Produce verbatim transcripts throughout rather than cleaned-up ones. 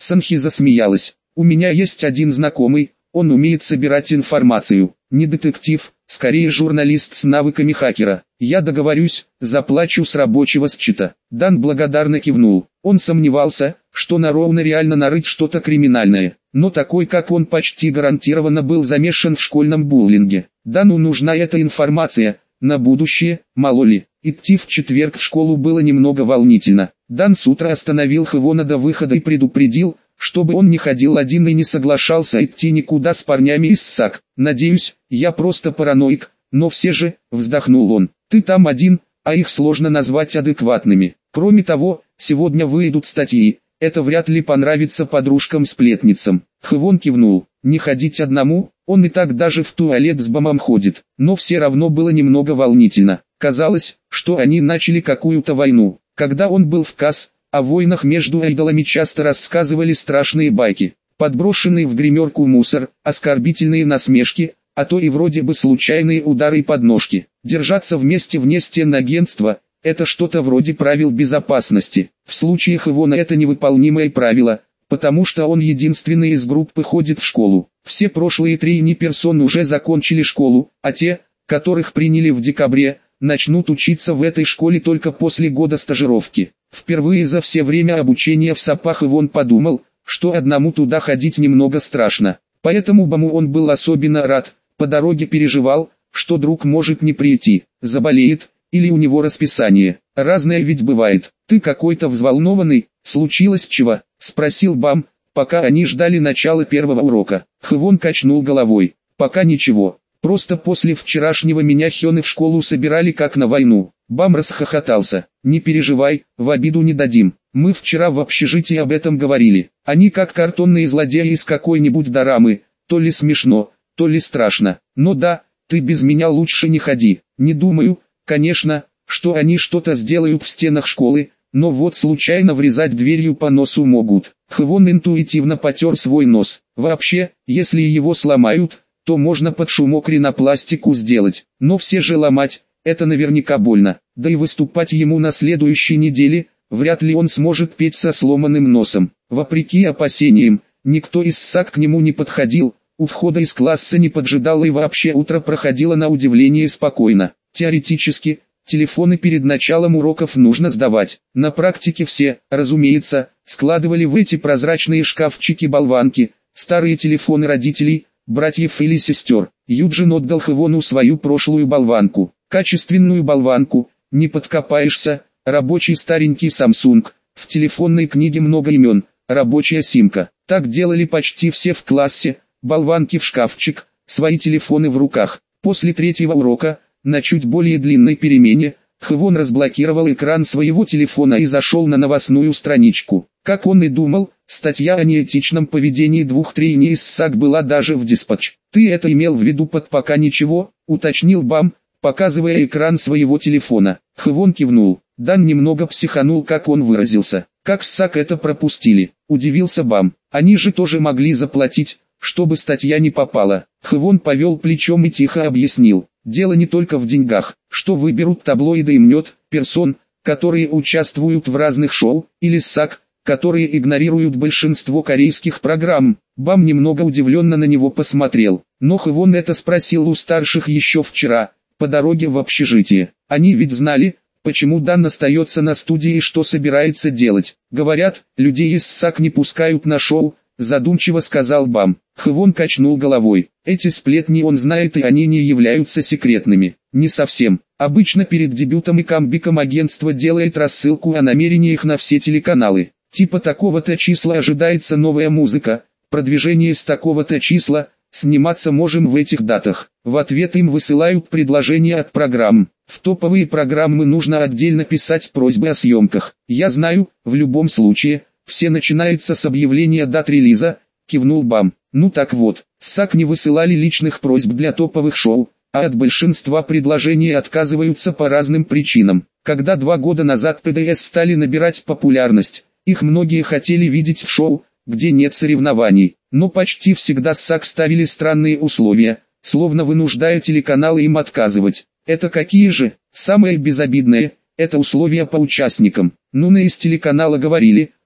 Санхи засмеялась. У меня есть один знакомый, он умеет собирать информацию. Не детектив, скорее журналист с навыками хакера. Я договорюсь, заплачу с рабочего счета. Дан благодарно кивнул. Он сомневался, что на Роуна реально нарыть что-то криминальное. Но такой как он почти гарантированно был замешан в школьном буллинге. Дану нужна эта информация, на будущее, мало ли. Идти в четверг в школу было немного волнительно. Дан с утра остановил Хвона до выхода и предупредил, чтобы он не ходил один и не соглашался идти никуда с парнями из САК. «Надеюсь, я просто параноик, но все же», — вздохнул он, — «ты там один, а их сложно назвать адекватными. Кроме того, сегодня выйдут статьи, это вряд ли понравится подружкам-сплетницам». Хвон кивнул. Не ходить одному, он и так даже в туалет с Бамом ходит, но все равно было немного волнительно. Казалось, что они начали какую-то войну. Когда он был в КАС, о войнах между айдолами часто рассказывали страшные байки. Подброшенный в гримерку мусор, оскорбительные насмешки, а то и вроде бы случайные удары и подножки. Держаться вместе вне стен агентства – это что-то вроде правил безопасности. В случае Хвона это невыполнимое правило, потому что он единственный из группы ходит в школу. Все прошлые три персоны уже закончили школу, а те, которых приняли в декабре, начнут учиться в этой школе только после года стажировки. Впервые за все время обучения в САПах Хвон подумал, что одному туда ходить немного страшно. Поэтому Баму он был особенно рад, по дороге переживал, что друг может не прийти, заболеет, или у него расписание. Разное ведь бывает. «Ты какой-то взволнованный, случилось чего?» — спросил Бам, пока они ждали начала первого урока. Хвон качнул головой. «Пока ничего. Просто после вчерашнего меня Хёны в школу собирали как на войну». Бам расхохотался. «Не переживай, в обиду не дадим. Мы вчера в общежитии об этом говорили. Они как картонные злодеи из какой-нибудь дорамы, то ли смешно, то ли страшно. Но да, ты без меня лучше не ходи. Не думаю, конечно, что они что-то сделают в стенах школы, но вот случайно врезать дверью по носу могут». Хвон интуитивно потер свой нос. Вообще, если его сломают, то можно под шумок ринопластику сделать. Но все же ломать, это наверняка больно. Да и выступать ему на следующей неделе, вряд ли он сможет петь со сломанным носом. Вопреки опасениям, никто из САК к нему не подходил, у входа из класса не поджидал и вообще утро проходило на удивление спокойно. Теоретически, телефоны перед началом уроков нужно сдавать. На практике все, разумеется, складывали в эти прозрачные шкафчики болванки, старые телефоны родителей, братьев или сестер. Юджин отдал Хвону свою прошлую болванку. Качественную болванку, не подкопаешься, рабочий старенький Samsung, в телефонной книге много имен, рабочая симка. Так делали почти все в классе, болванки в шкафчик, свои телефоны в руках. После третьего урока, на чуть более длинной перемене, Хвон разблокировал экран своего телефона и зашел на новостную страничку. Как он и думал, статья о неэтичном поведении двух трейни из САК была даже в Диспатч. «Ты это имел в виду под «пока ничего», — уточнил Бам, показывая экран своего телефона. Хвон кивнул. Дан немного психанул, как он выразился. «Как САК это пропустили?» — удивился Бам. «Они же тоже могли заплатить, чтобы статья не попала». Хвон повел плечом и тихо объяснил. «Дело не только в деньгах, что выберут таблоиды и мнет персон, которые участвуют в разных шоу, или САК, которые игнорируют большинство корейских программ». Бам немного удивленно на него посмотрел. Но Хвон это спросил у старших еще вчера, по дороге в общежитие. Они ведь знали, почему Дан остается на студии и что собирается делать. «Говорят, людей из САК не пускают на шоу», задумчиво сказал Бам. Хвон качнул головой. Эти сплетни он знает, и они не являются секретными. Не совсем. Обычно перед дебютом и камбэком агентство делает рассылку о намерениях на все телеканалы. Типа такого-то числа ожидается новая музыка, продвижение с такого-то числа, сниматься можем в этих датах. В ответ им высылают предложения от программ. В топовые программы нужно отдельно писать просьбы о съемках. Я знаю, в любом случае, все начинается с объявления дат релиза, кивнул Бам. Ну так вот, САК не высылали личных просьб для топовых шоу, а от большинства предложений отказываются по разным причинам. Когда два года назад ПДС стали набирать популярность, их многие хотели видеть в шоу, где нет соревнований, но почти всегда САК ставили странные условия, словно вынуждая телеканалы им отказывать. Это какие же? Самое безобидное – это условия по участникам. Ну, на из телеканала говорили,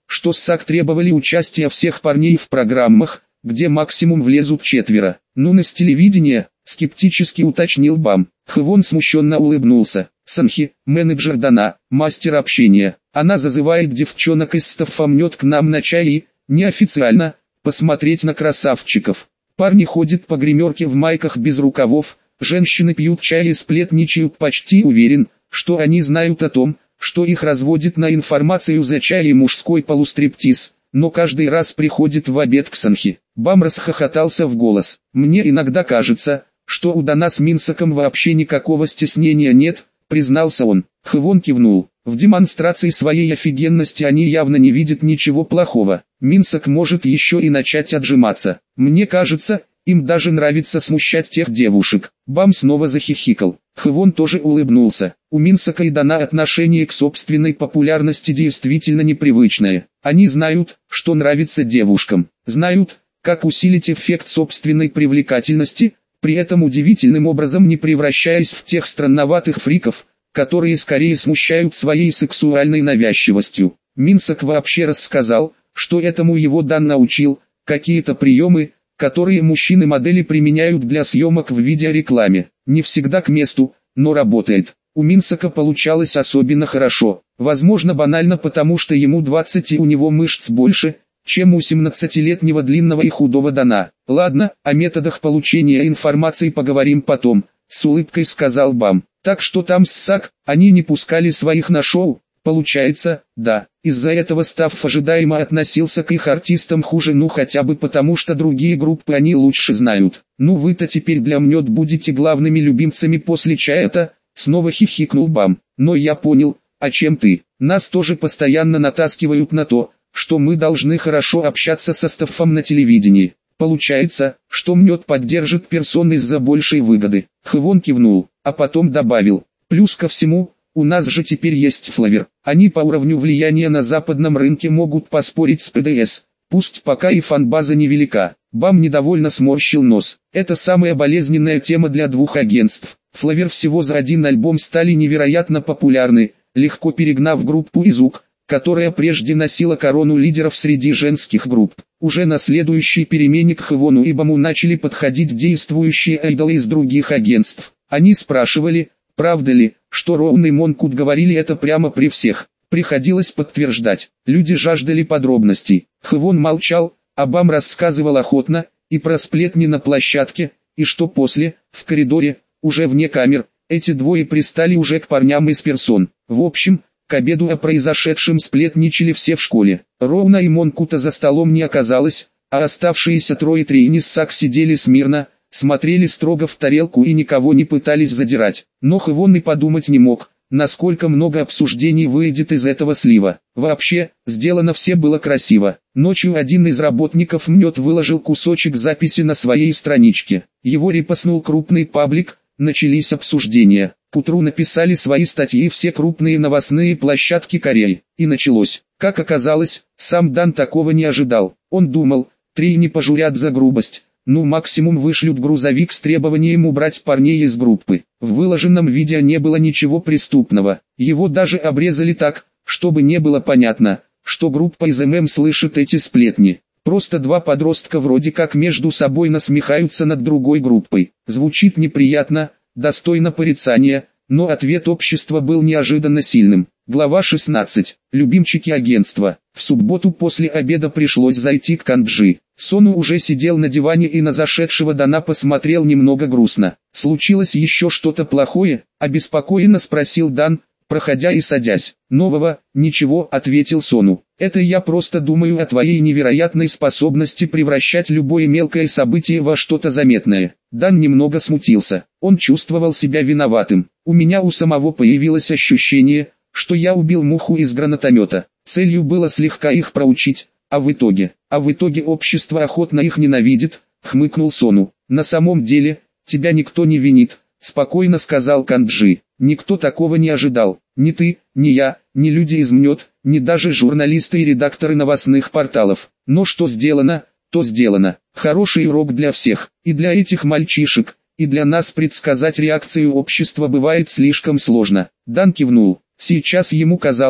что САК требовали участия всех парней в программах, где максимум влезут четверо. Ну на с телевидения, скептически уточнил Бам. Хвон смущенно улыбнулся. Санхи, менеджер Дана, мастер общения. Она зазывает девчонок из стаффа, мнет к нам на чай и, неофициально, посмотреть на красавчиков. Парни ходят по гримерке в майках без рукавов, женщины пьют чай и сплетничают. Почти уверен, что они знают о том, что их разводит на информацию за чай и мужской полустриптиз, но каждый раз приходит в обед к Санхи. Бам расхохотался в голос. Мне иногда кажется, что у Дана с Минсаком вообще никакого стеснения нет, признался он. Хвон кивнул. В демонстрации своей офигенности они явно не видят ничего плохого. Минсак может еще и начать отжиматься. Мне кажется, им даже нравится смущать тех девушек. Бам снова захихикал. Хвон тоже улыбнулся. У Минсака и Дана отношение к собственной популярности действительно непривычное. Они знают, что нравится девушкам. Знают, как усилить эффект собственной привлекательности, при этом удивительным образом не превращаясь в тех странноватых фриков, которые скорее смущают своей сексуальной навязчивостью. Минсак вообще рассказал, что этому его Дан научил, какие-то приемы, которые мужчины-модели применяют для съемок в видеорекламе. Не всегда к месту, но работает. У Минсака получалось особенно хорошо. Возможно, банально потому, что ему двадцать и у него мышц больше, чем у семнадцатилетнего длинного и худого Дана. Ладно, о методах получения информации поговорим потом, с улыбкой сказал Бам. Так что там с САК, они не пускали своих на шоу? Получается, да. Из-за этого стафф ожидаемо относился к их артистам хуже, ну хотя бы потому, что другие группы они лучше знают. Ну вы-то теперь для мнет будете главными любимцами после чая-то, снова хихикнул Бам. Но я понял, о чем ты. Нас тоже постоянно натаскивают на то, что мы должны хорошо общаться со стаффом на телевидении. Получается, что мнет поддержит персон из-за большей выгоды. Хвон кивнул, а потом добавил. Плюс ко всему, у нас же теперь есть Флавер. Они по уровню влияния на западном рынке могут поспорить с ПДС. Пусть пока и фан-база невелика. Бам недовольно сморщил нос. Это самая болезненная тема для двух агентств. Флавер всего за один альбом стали невероятно популярны, легко перегнав группу Изук, которая прежде носила корону лидеров среди женских групп. Уже на следующей перемене к Хвону и Баму начали подходить действующие айдолы из других агентств. Они спрашивали, правда ли, что Роун и Монкут говорили это прямо при всех. Приходилось подтверждать. Люди жаждали подробностей. Хвон молчал, а Бам рассказывал охотно, и про сплетни на площадке, и что после, в коридоре, уже вне камер, эти двое пристали уже к парням из персон. В общем, к обеду о произошедшем сплетничали все в школе. Роуна и Монкута за столом не оказалось, а оставшиеся трое Трейнис-Сак сидели смирно, смотрели строго в тарелку и никого не пытались задирать. Но Хвон и подумать не мог, насколько много обсуждений выйдет из этого слива. Вообще, сделано все было красиво. Ночью один из работников мнет выложил кусочек записи на своей страничке. Его репостнул крупный паблик, начались обсуждения. К утру написали свои статьи все крупные новостные площадки Кореи. И началось. Как оказалось, сам Дан такого не ожидал. Он думал, три не пожурят за грубость. Ну максимум вышлют грузовик с требованием убрать парней из группы. В выложенном видео не было ничего преступного. Его даже обрезали так, чтобы не было понятно, что группа из ММ слышит эти сплетни. Просто два подростка вроде как между собой насмехаются над другой группой. Звучит неприятно, достойно порицания, но ответ общества был неожиданно сильным. Глава шестнадцать. Любимчики агентства. В субботу после обеда пришлось зайти к Канджи. Сону уже сидел на диване и на зашедшего Дана посмотрел немного грустно. «Случилось еще что-то плохое?» – обеспокоенно спросил Дан, проходя и садясь. «Нового, ничего», – ответил Сону. «Это я просто думаю о твоей невероятной способности превращать любое мелкое событие во что-то заметное». Дан немного смутился. Он чувствовал себя виноватым. «У меня у самого появилось ощущение, что я убил муху из гранатомета. Целью было слегка их проучить, а в итоге, а в итоге общество охотно их ненавидит», — хмыкнул Сону. «На самом деле, тебя никто не винит», — спокойно сказал Канджи. «Никто такого не ожидал. Ни ты, ни я, ни люди из МНЕТ, ни даже журналисты и редакторы новостных порталов. Но что сделано, то сделано. Хороший урок для всех, и для этих мальчишек, и для нас. Предсказать реакцию общества бывает слишком сложно». Дан кивнул. Сейчас ему казалось,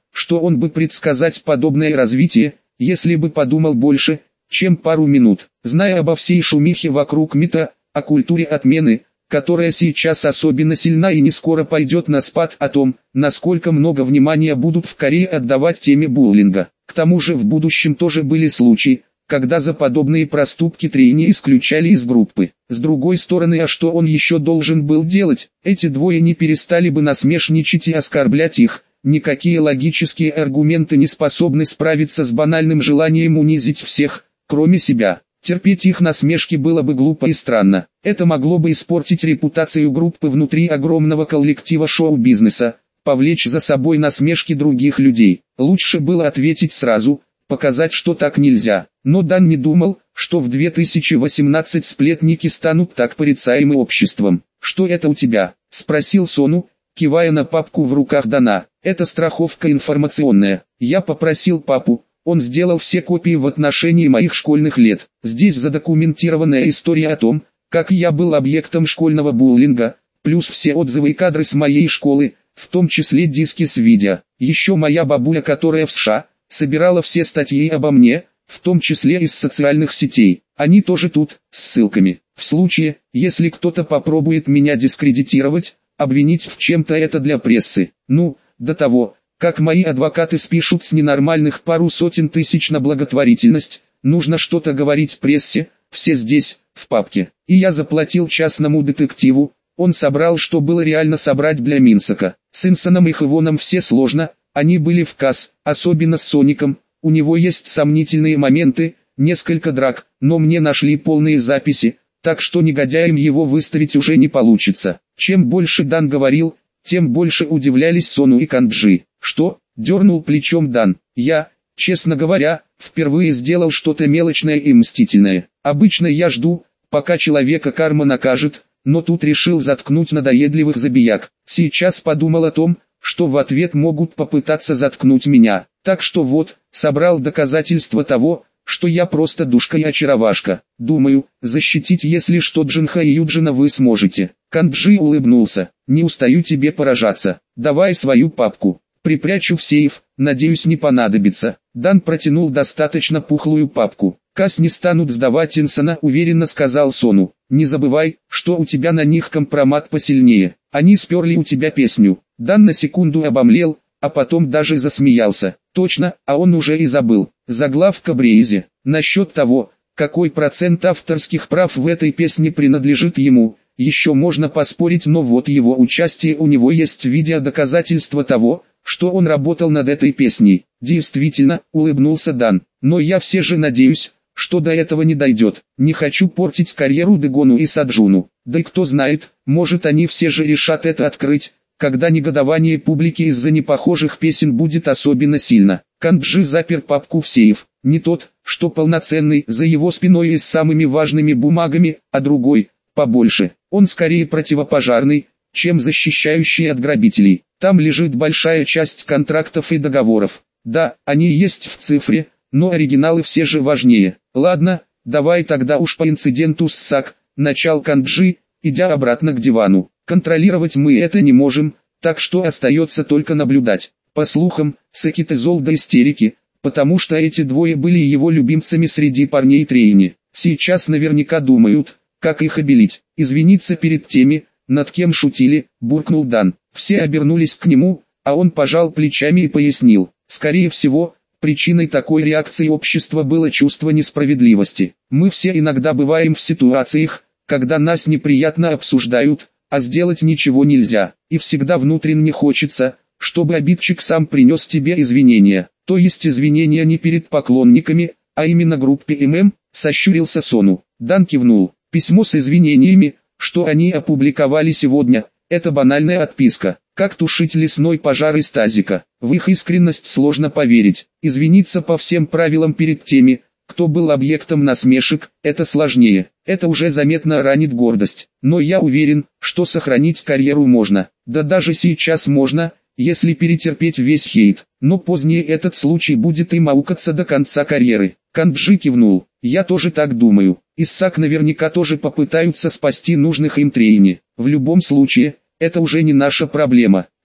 что он бы предсказать подобное развитие, если бы подумал больше, чем пару минут. Зная обо всей шумихе вокруг МИТа, о культуре отмены, которая сейчас особенно сильна и не скоро пойдет на спад, о том, насколько много внимания будут в Корее отдавать теме буллинга. К тому же в будущем тоже были случаи, когда за подобные проступки трейни исключали из группы. С другой стороны, а что он еще должен был делать? Эти двое не перестали бы насмешничать и оскорблять их. Никакие логические аргументы не способны справиться с банальным желанием унизить всех, кроме себя. Терпеть их насмешки было бы глупо и странно. Это могло бы испортить репутацию группы внутри огромного коллектива шоу-бизнеса, повлечь за собой насмешки других людей. Лучше было ответить сразу, показать, что так нельзя. Но Дан не думал, что в две тысячи восемнадцатом сплетники станут так порицаемы обществом. «Что это у тебя?» – спросил Сону, кивая на папку в руках Дана. «Это страховка информационная. Я попросил папу, он сделал все копии в отношении моих школьных лет. Здесь задокументированная история о том, как я был объектом школьного буллинга, плюс все отзывы и кадры с моей школы, в том числе диски с видео. Еще моя бабуля, которая в США, собирала все статьи обо мне, в том числе из социальных сетей. Они тоже тут, с ссылками. В случае, если кто-то попробует меня дискредитировать, обвинить в чем-то это для прессы. Ну, до того, как мои адвокаты спишут с ненормальных пару сотен тысяч на благотворительность, нужно что-то говорить прессе, все здесь, в папке. И я заплатил частному детективу, он собрал, что было реально собрать для Минсока. С Инсоном и Хвоном все сложно, они были в касс, особенно с Соником, у него есть сомнительные моменты, несколько драк, но мне нашли полные записи, так что негодяем его выставить уже не получится. Чем больше Дан говорил, тем больше удивлялись Сону и Канджи. «Что?» – дернул плечом Дан. «Я, честно говоря, впервые сделал что-то мелочное и мстительное. Обычно я жду, пока человека карма накажет, но тут решил заткнуть надоедливых забияк. Сейчас подумал о том, что в ответ могут попытаться заткнуть меня. Так что вот, собрал доказательства того, что я просто душка и очаровашка. Думаю, защитить если что Джинха и Юджина вы сможете». Канджи улыбнулся. «Не устаю тебе поражаться. Давай свою папку. Припрячу в сейф, надеюсь не понадобится». Дан протянул достаточно пухлую папку. «Касс не станут сдавать Инсона», уверенно сказал Сону. «Не забывай, что у тебя на них компромат посильнее. Они сперли у тебя песню». Дан на секунду обомлел, а потом даже засмеялся. Точно, а он уже и забыл. Заглавка Брейзи. Насчет того, какой процент авторских прав в этой песне принадлежит ему, еще можно поспорить, но вот его участие, у него есть видеодоказательство того, что он работал над этой песней. Действительно, улыбнулся Дан, но я все же надеюсь, что до этого не дойдет. Не хочу портить карьеру Дэгону и Саджуну. Да и кто знает, может они все же решат это открыть, когда негодование публики из-за непохожих песен будет особенно сильно. Канджи запер папку в сейф. Не тот, что полноценный, за его спиной и с самыми важными бумагами, а другой, побольше. Он скорее противопожарный, чем защищающий от грабителей. Там лежит большая часть контрактов и договоров. Да, они есть в цифре, но оригиналы все же важнее. Ладно, давай тогда уж по инциденту с САК, начал Канджи, идя обратно к дивану. Контролировать мы это не можем, так что остается только наблюдать. По слухам, Сэкит зол до истерики, потому что эти двое были его любимцами среди парней трейни. Сейчас наверняка думают, как их обелить. Извиниться перед теми, над кем шутили, буркнул Дан. Все обернулись к нему, а он пожал плечами и пояснил. Скорее всего, причиной такой реакции общества было чувство несправедливости. Мы все иногда бываем в ситуациях, когда нас неприятно обсуждают, а сделать ничего нельзя. И всегда внутренне хочется, чтобы обидчик сам принес тебе извинения. То есть извинения не перед поклонниками, а именно группе эм эм, сощурился Сону. Дан кивнул. Письмо с извинениями, что они опубликовали сегодня, это банальная отписка. Как тушить лесной пожар из тазика. В их искренность сложно поверить. Извиниться по всем правилам перед теми, кто был объектом насмешек, это сложнее. Это уже заметно ранит гордость. Но я уверен, что сохранить карьеру можно. Да даже сейчас можно, если перетерпеть весь хейт. Но позднее этот случай будет им аукаться до конца карьеры. Канджи кивнул. Я тоже так думаю. Иссак наверняка тоже попытаются спасти нужных им трейни. В любом случае, это уже не наша проблема.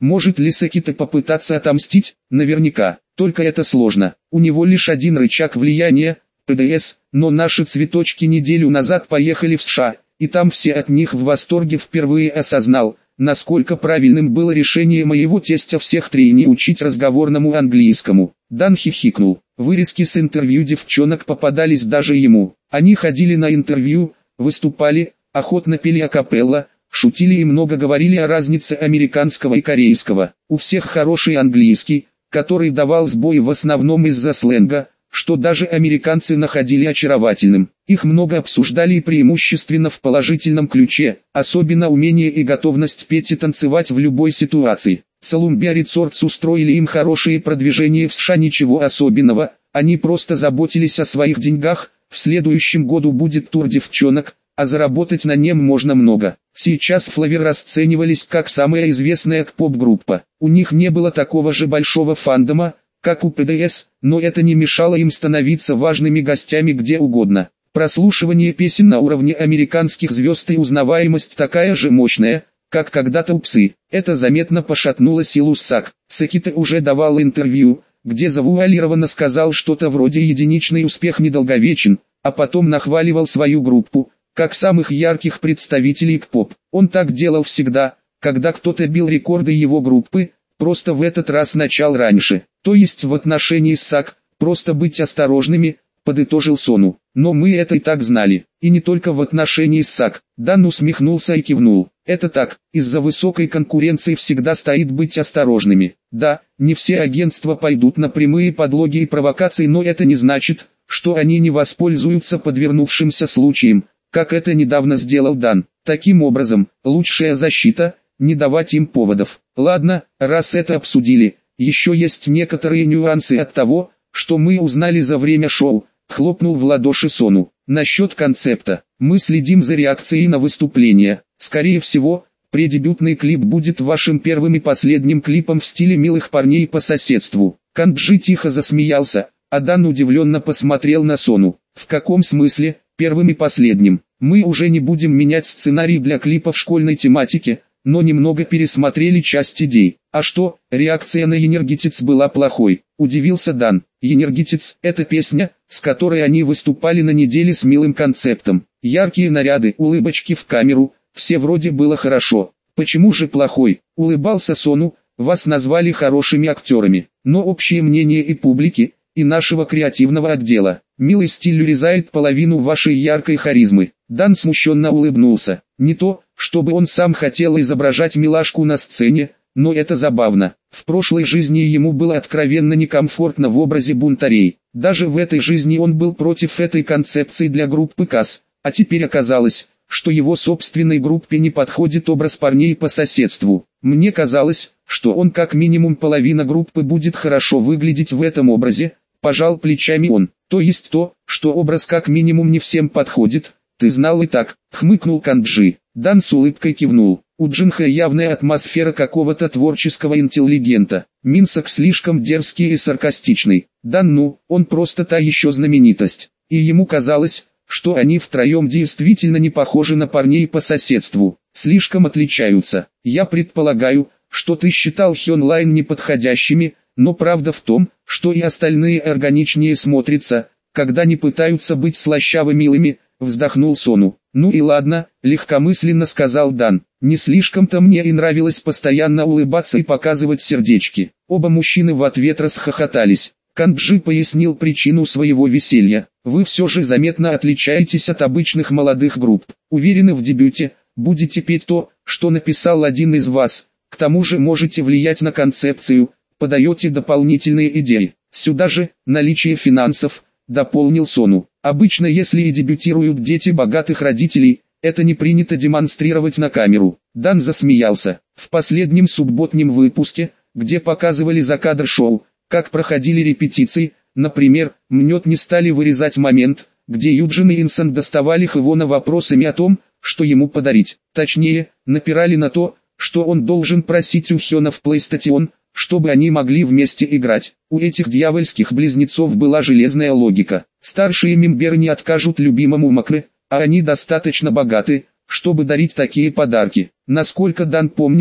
Может ли Сакита попытаться отомстить? Наверняка. Только это сложно. У него лишь один рычаг влияния – пэ дэ эс, но наши цветочки неделю назад поехали в США, и там все от них в восторге. Впервые осознал, насколько правильным было решение моего тестя всех тройни учить разговорному английскому. Дан хихикнул. Вырезки с интервью девчонок попадались даже ему. Они ходили на интервью, выступали, охотно пели акапелла, шутили и много говорили о разнице американского и корейского. У всех хороший английский, который давал сбой в основном из-за сленга, что даже американцы находили очаровательным. Их много обсуждали и преимущественно в положительном ключе, особенно умение и готовность петь и танцевать в любой ситуации. Columbia Resorts устроили им хорошее продвижение в США, ничего особенного, они просто заботились о своих деньгах. В следующем году будет тур девчонок, а заработать на нем можно много. Сейчас Флавер расценивались как самая известная поп-группа. У них не было такого же большого фандома, как у пэ дэ эс, но это не мешало им становиться важными гостями где угодно. Прослушивание песен на уровне американских звезд и узнаваемость такая же мощная, как когда-то у Псы. Это заметно пошатнуло силу Сак. Сакита уже давал интервью, где завуалированно сказал что-то вроде «единичный успех недолговечен», а потом нахваливал свою группу, как самых ярких представителей к-поп. Он так делал всегда, когда кто-то бил рекорды его группы, просто в этот раз начал раньше. То есть в отношении Сак, просто быть осторожными, подытожил Сону. Но мы это и так знали, и не только в отношении Сак. Дан усмехнулся и кивнул. Это так, из-за высокой конкуренции всегда стоит быть осторожными. Да, не все агентства пойдут на прямые подлоги и провокации, но это не значит, что они не воспользуются подвернувшимся случаем, как это недавно сделал Дан. Таким образом, лучшая защита – не давать им поводов. Ладно, раз это обсудили, еще есть некоторые нюансы от того, что мы узнали за время шоу, хлопнул в ладоши Сону. Насчет концепта, мы следим за реакцией на выступление. Скорее всего, преддебютный клип будет вашим первым и последним клипом в стиле милых парней по соседству. Канджи тихо засмеялся, а Дан удивленно посмотрел на Сону. В каком смысле, первым и последним? Мы уже не будем менять сценарий для клипа в школьной тематике, но немного пересмотрели часть идей. А что, реакция на Енергетиц была плохой, удивился Дан. Енергетиц – это песня, с которой они выступали на неделе с милым концептом. Яркие наряды, улыбочки в камеру, все вроде было хорошо. Почему же плохой? Улыбался Сону, вас назвали хорошими актерами, но общее мнение и публики, и нашего креативного отдела. Милый стиль урезает половину вашей яркой харизмы. Дан смущенно улыбнулся. Не то, чтобы он сам хотел изображать милашку на сцене, но это забавно. В прошлой жизни ему было откровенно некомфортно в образе бунтарей. Даже в этой жизни он был против этой концепции для группы КАС, а теперь оказалось, что его собственной группе не подходит образ парней по соседству. Мне казалось, что он как минимум половина группы будет хорошо выглядеть в этом образе, пожал плечами он. То есть то, что образ как минимум не всем подходит, ты знал и так, хмыкнул Канджи. Дан с улыбкой кивнул. У Джинха явная атмосфера какого-то творческого интеллигента. Минсок слишком дерзкий и саркастичный. Дан ну, он просто та еще знаменитость. И ему казалось, что они втроем действительно не похожи на парней по соседству. Слишком отличаются. Я предполагаю, что ты считал Хёнлайн неподходящими, но правда в том, что и остальные органичнее смотрятся, когда не пытаются быть слащаво-милыми, вздохнул Сону. Ну и ладно, легкомысленно сказал Дан. Не слишком-то мне и нравилось постоянно улыбаться и показывать сердечки. Оба мужчины в ответ расхохотались. Канджи пояснил причину своего веселья. Вы все же заметно отличаетесь от обычных молодых групп. Уверены в дебюте, будете петь то, что написал один из вас. К тому же можете влиять на концепцию, подаете дополнительные идеи. Сюда же, наличие финансов, дополнил Сону. Обычно если и дебютируют дети богатых родителей, это не принято демонстрировать на камеру. Дан засмеялся. В последнем субботнем выпуске, где показывали закадр шоу, как проходили репетиции, например, Мнет не стали вырезать момент, где Юджин и Инсон доставали Хэвона вопросами о том, что ему подарить. Точнее, напирали на то, что он должен просить у Хёна в PlayStation, чтобы они могли вместе играть. У этих дьявольских близнецов была железная логика. Старшие мемберы не откажут любимому Макре, а они достаточно богаты, чтобы дарить такие подарки. Насколько Дан помнил, в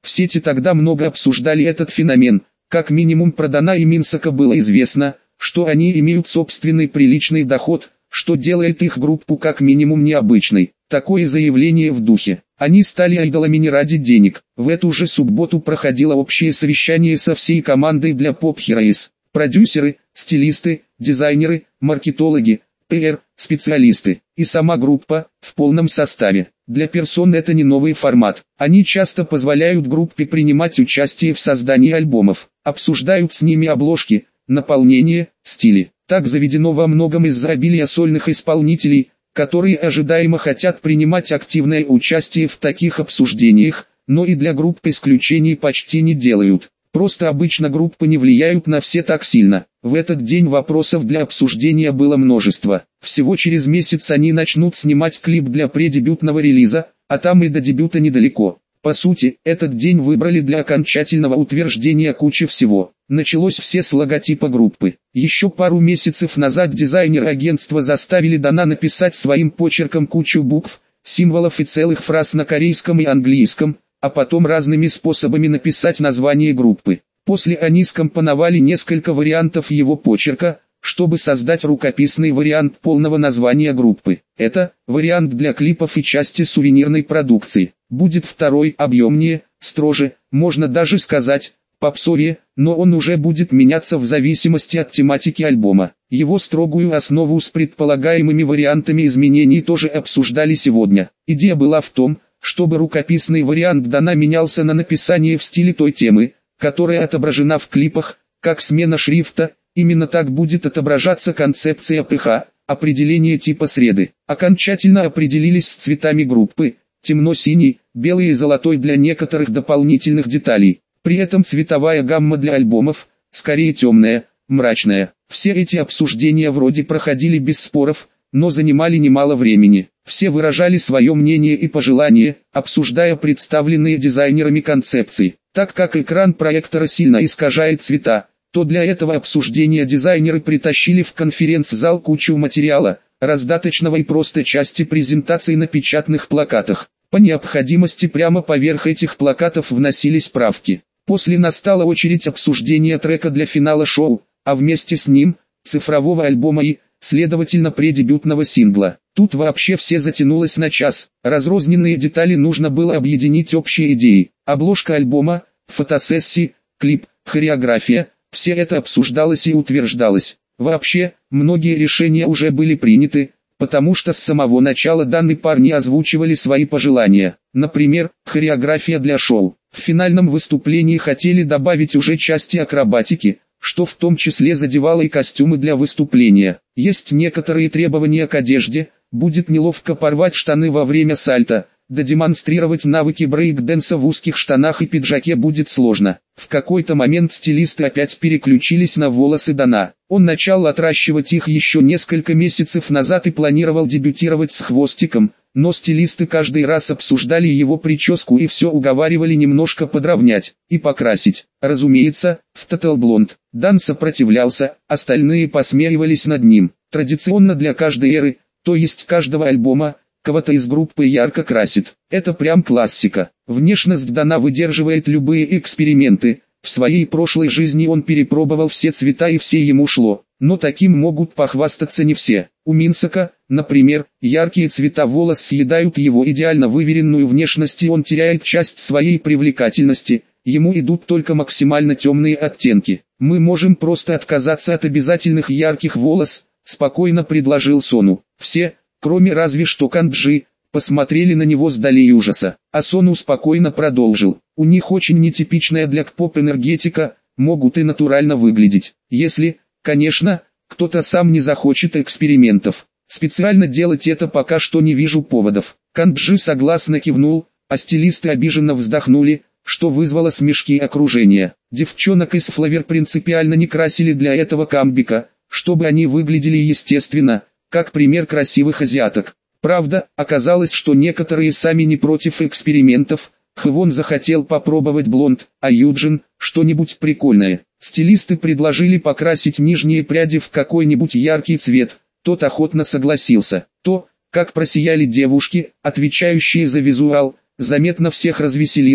В сети тогда много обсуждали этот феномен. Как минимум про Дана и Минсака было известно, что они имеют собственный приличный доход, что делает их группу как минимум необычной. Такое заявление в духе «они стали айдолами не ради денег». В эту же субботу проходило общее совещание со всей командой для Pop Heroes. Продюсеры, стилисты, дизайнеры, маркетологи, пи ар, специалисты и сама группа в полном составе. Для персон это не новый формат. Они часто позволяют группе принимать участие в создании альбомов, обсуждают с ними обложки, наполнение, стили. Так заведено во многом из-за обилия сольных исполнителей, которые ожидаемо хотят принимать активное участие в таких обсуждениях, но и для групп исключений почти не делают. Просто обычно группы не влияют на все так сильно. В этот день вопросов для обсуждения было множество. Всего через месяц они начнут снимать клип для преддебютного релиза, а там и до дебюта недалеко. По сути, этот день выбрали для окончательного утверждения кучи всего. Началось все с логотипа группы. Еще пару месяцев назад дизайнеры агентства заставили Дана написать своим почерком кучу букв, символов и целых фраз на корейском и английском, а потом разными способами написать название группы. После они скомпоновали несколько вариантов его почерка, чтобы создать рукописный вариант полного названия группы. Это вариант для клипов и части сувенирной продукции. Будет второй, объемнее, строже, можно даже сказать, попсовее, но он уже будет меняться в зависимости от тематики альбома. Его строгую основу с предполагаемыми вариантами изменений тоже обсуждали сегодня. Идея была в том, чтобы рукописный вариант Дана менялся на написание в стиле той темы, которая отображена в клипах, как смена шрифта. Именно так будет отображаться концепция пэ ха, определение типа среды. Окончательно определились с цветами группы, темно-синий, белый и золотой для некоторых дополнительных деталей. При этом цветовая гамма для альбомов, скорее темная, мрачная. Все эти обсуждения вроде проходили без споров, но занимали немало времени. Все выражали свое мнение и пожелания, обсуждая представленные дизайнерами концепции. Так как экран проектора сильно искажает цвета, то для этого обсуждения дизайнеры притащили в конференц-зал кучу материала, раздаточного и просто части презентаций на печатных плакатах. По необходимости прямо поверх этих плакатов вносились правки. После настала очередь обсуждения трека для финала шоу, а вместе с ним, цифрового альбома и, следовательно, преддебютного сингла. Тут вообще все затянулось на час. Разрозненные детали нужно было объединить общей идеей. Обложка альбома, фотосессии, клип, хореография. Все это обсуждалось и утверждалось. Вообще, многие решения уже были приняты, потому что с самого начала данные парни озвучивали свои пожелания. Например, хореография для шоу. В финальном выступлении хотели добавить уже части акробатики, что в том числе задевало и костюмы для выступления. Есть некоторые требования к одежде, будет неловко порвать штаны во время сальто. Додемонстрировать навыки брейк-дэнса в узких штанах и пиджаке будет сложно. В какой-то момент стилисты опять переключились на волосы Дана. Он начал отращивать их еще несколько месяцев назад и планировал дебютировать с хвостиком, но стилисты каждый раз обсуждали его прическу и все уговаривали немножко подровнять и покрасить. Разумеется, в Total Blonde. Дан сопротивлялся, остальные посмеивались над ним. Традиционно для каждой эры, то есть каждого альбома, кого-то из группы ярко красит. Это прям классика. Внешность Дана выдерживает любые эксперименты. В своей прошлой жизни он перепробовал все цвета и все ему шло. Но таким могут похвастаться не все. У Минсака, например, яркие цвета волос съедают его идеально выверенную внешность и он теряет часть своей привлекательности. Ему идут только максимально темные оттенки. Мы можем просто отказаться от обязательных ярких волос, спокойно предложил Сону. Все, кроме разве что Канджи, посмотрели на него с долей ужаса. А Сону спокойно продолжил. У них очень нетипичная для К-поп энергетика, могут и натурально выглядеть. Если, конечно, кто-то сам не захочет экспериментов. Специально делать это пока что не вижу поводов. Канджи согласно кивнул, а стилисты обиженно вздохнули, что вызвало смешки окружения. Девчонок из Флавер принципиально не красили для этого камбэка, чтобы они выглядели естественно, как пример красивых азиаток. Правда, оказалось, что некоторые сами не против экспериментов. Хвон захотел попробовать блонд, а Юджин – что-нибудь прикольное. Стилисты предложили покрасить нижние пряди в какой-нибудь яркий цвет. Тот охотно согласился. То, как просияли девушки, отвечающие за визуал, заметно всех развеселило.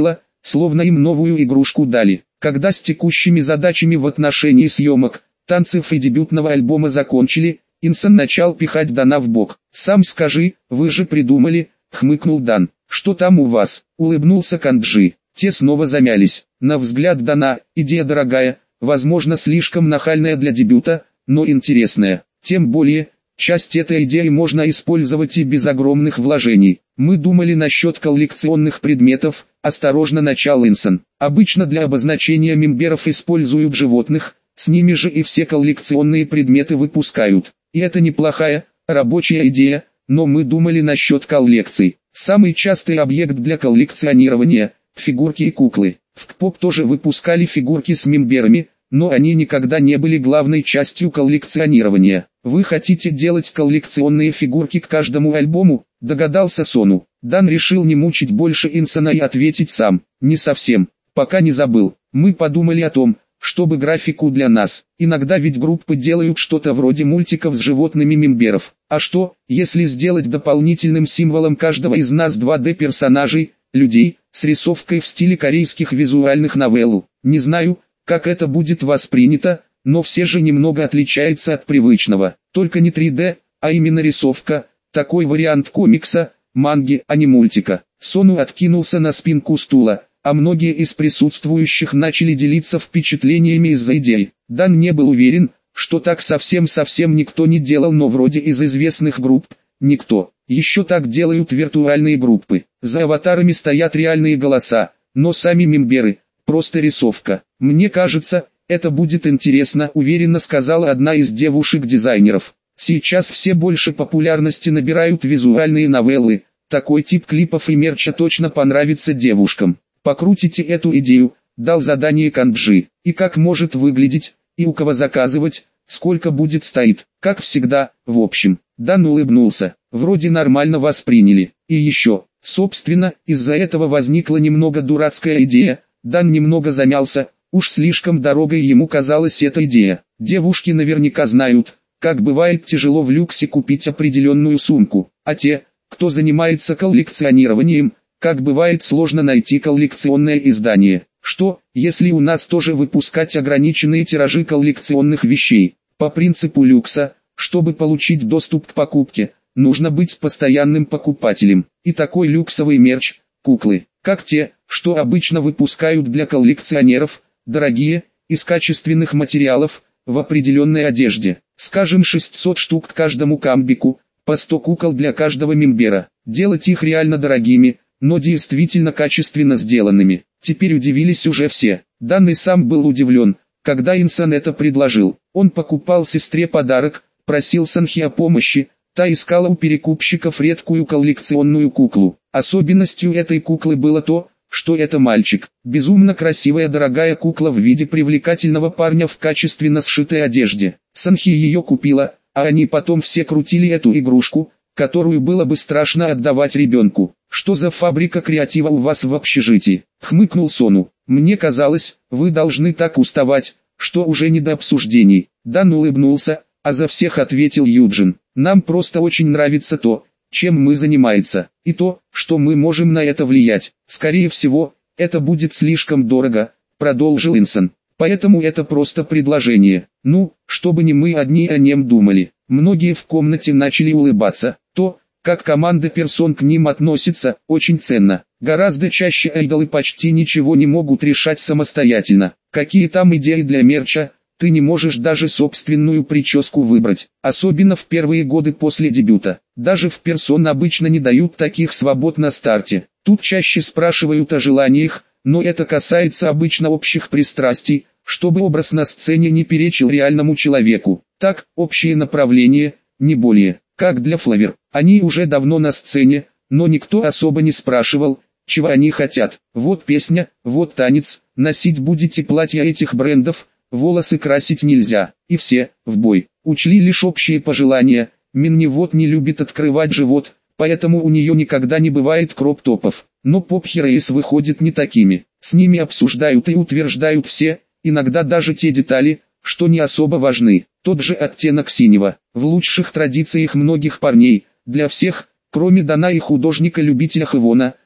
словно им новую игрушку дали. Когда с текущими задачами в отношении съемок, танцев и дебютного альбома закончили, Инсон начал пихать Дана в бок. «Сам скажи, вы же придумали», — хмыкнул Дан. «Что там у вас?» — улыбнулся Канджи. Те снова замялись. На взгляд Дана, идея дорогая, возможно слишком нахальная для дебюта, но интересная. Тем более, часть этой идеи можно использовать и без огромных вложений. Мы думали насчет коллекционных предметов, осторожно начал Инсон. Обычно для обозначения мемберов используют животных, с ними же и все коллекционные предметы выпускают. И это неплохая, рабочая идея, но мы думали насчет коллекций. Самый частый объект для коллекционирования – фигурки и куклы. В КПОП тоже выпускали фигурки с мемберами, но они никогда не были главной частью коллекционирования. Вы хотите делать коллекционные фигурки к каждому альбому? Догадался Сону. Дан решил не мучить больше Инсона и ответить сам. Не совсем, пока не забыл. Мы подумали о том, чтобы графику для нас. Иногда ведь группы делают что-то вроде мультиков с животными мемберов. А что, если сделать дополнительным символом каждого из нас два дэ персонажей, людей, с рисовкой в стиле корейских визуальных новелл? Не знаю, как это будет воспринято, но все же немного отличается от привычного. Только не три дэ, а именно рисовка, такой вариант комикса, манги, а не мультика. Сону откинулся на спинку стула, а многие из присутствующих начали делиться впечатлениями из-за идеи. Дан не был уверен, что так совсем-совсем никто не делал, но вроде из известных групп, никто. Еще так делают виртуальные группы. За аватарами стоят реальные голоса, но сами мемберы – просто рисовка. Мне кажется, это будет интересно, уверенно сказала одна из девушек-дизайнеров. Сейчас все больше популярности набирают визуальные новеллы, такой тип клипов и мерча точно понравится девушкам. Покрутите эту идею, дал задание Канджи. И как может выглядеть, и у кого заказывать, сколько будет стоить, как всегда, в общем. Дан улыбнулся, вроде нормально восприняли. И еще, собственно, из-за этого возникла немного дурацкая идея. Дан немного замялся, уж слишком дорогой ему казалась эта идея. Девушки наверняка знают, как бывает тяжело в люксе купить определенную сумку, а те, кто занимается коллекционированием, как бывает сложно найти коллекционное издание. Что, если у нас тоже выпускать ограниченные тиражи коллекционных вещей? По принципу люкса, чтобы получить доступ к покупке, нужно быть постоянным покупателем. И такой люксовый мерч, куклы, как те, что обычно выпускают для коллекционеров, дорогие, из качественных материалов, в определенной одежде. Скажем шестьсот штук к каждому камбику, по сто кукол для каждого мембера. Делать их реально дорогими, но действительно качественно сделанными. Теперь удивились уже все. Дан и сам был удивлен, когда Инсон это предложил. Он покупал сестре подарок, просил Санхи о помощи, та искала у перекупщиков редкую коллекционную куклу. Особенностью этой куклы было то, что это мальчик. Безумно красивая дорогая кукла в виде привлекательного парня в качественно сшитой одежде. Санхи ее купила, а они потом все крутили эту игрушку, которую было бы страшно отдавать ребенку. «Что за фабрика креатива у вас в общежитии?» — хмыкнул Сону. «Мне казалось, вы должны так уставать, что уже не до обсуждений». Дан улыбнулся, а за всех ответил Юджин. «Нам просто очень нравится то, чем мы занимаемся, и то, что мы можем на это влиять. Скорее всего, это будет слишком дорого», — продолжил Инсон. «Поэтому это просто предложение. Ну, чтобы не мы одни о нем думали». Многие в комнате начали улыбаться. То, как команда персон к ним относится, очень ценно. Гораздо чаще айдолы почти ничего не могут решать самостоятельно. Какие там идеи для мерча, ты не можешь даже собственную прическу выбрать. Особенно в первые годы после дебюта. Даже в персон обычно не дают таких свобод на старте. Тут чаще спрашивают о желаниях, но это касается обычно общих пристрастий, чтобы образ на сцене не перечил реальному человеку. Так, общее направление, не более. Как для Флавер, они уже давно на сцене, но никто особо не спрашивал, чего они хотят. Вот песня, вот танец, носить будете платья этих брендов, волосы красить нельзя, и все, в бой. Учли лишь общие пожелания. Минни вот не любит открывать живот, поэтому у нее никогда не бывает кроп-топов. Но поп-хироис выходят не такими. С ними обсуждают и утверждают все, иногда даже те детали, что не особо важны. Тот же оттенок синего, в лучших традициях многих парней, для всех, кроме Дана и художника-любителя Хевона,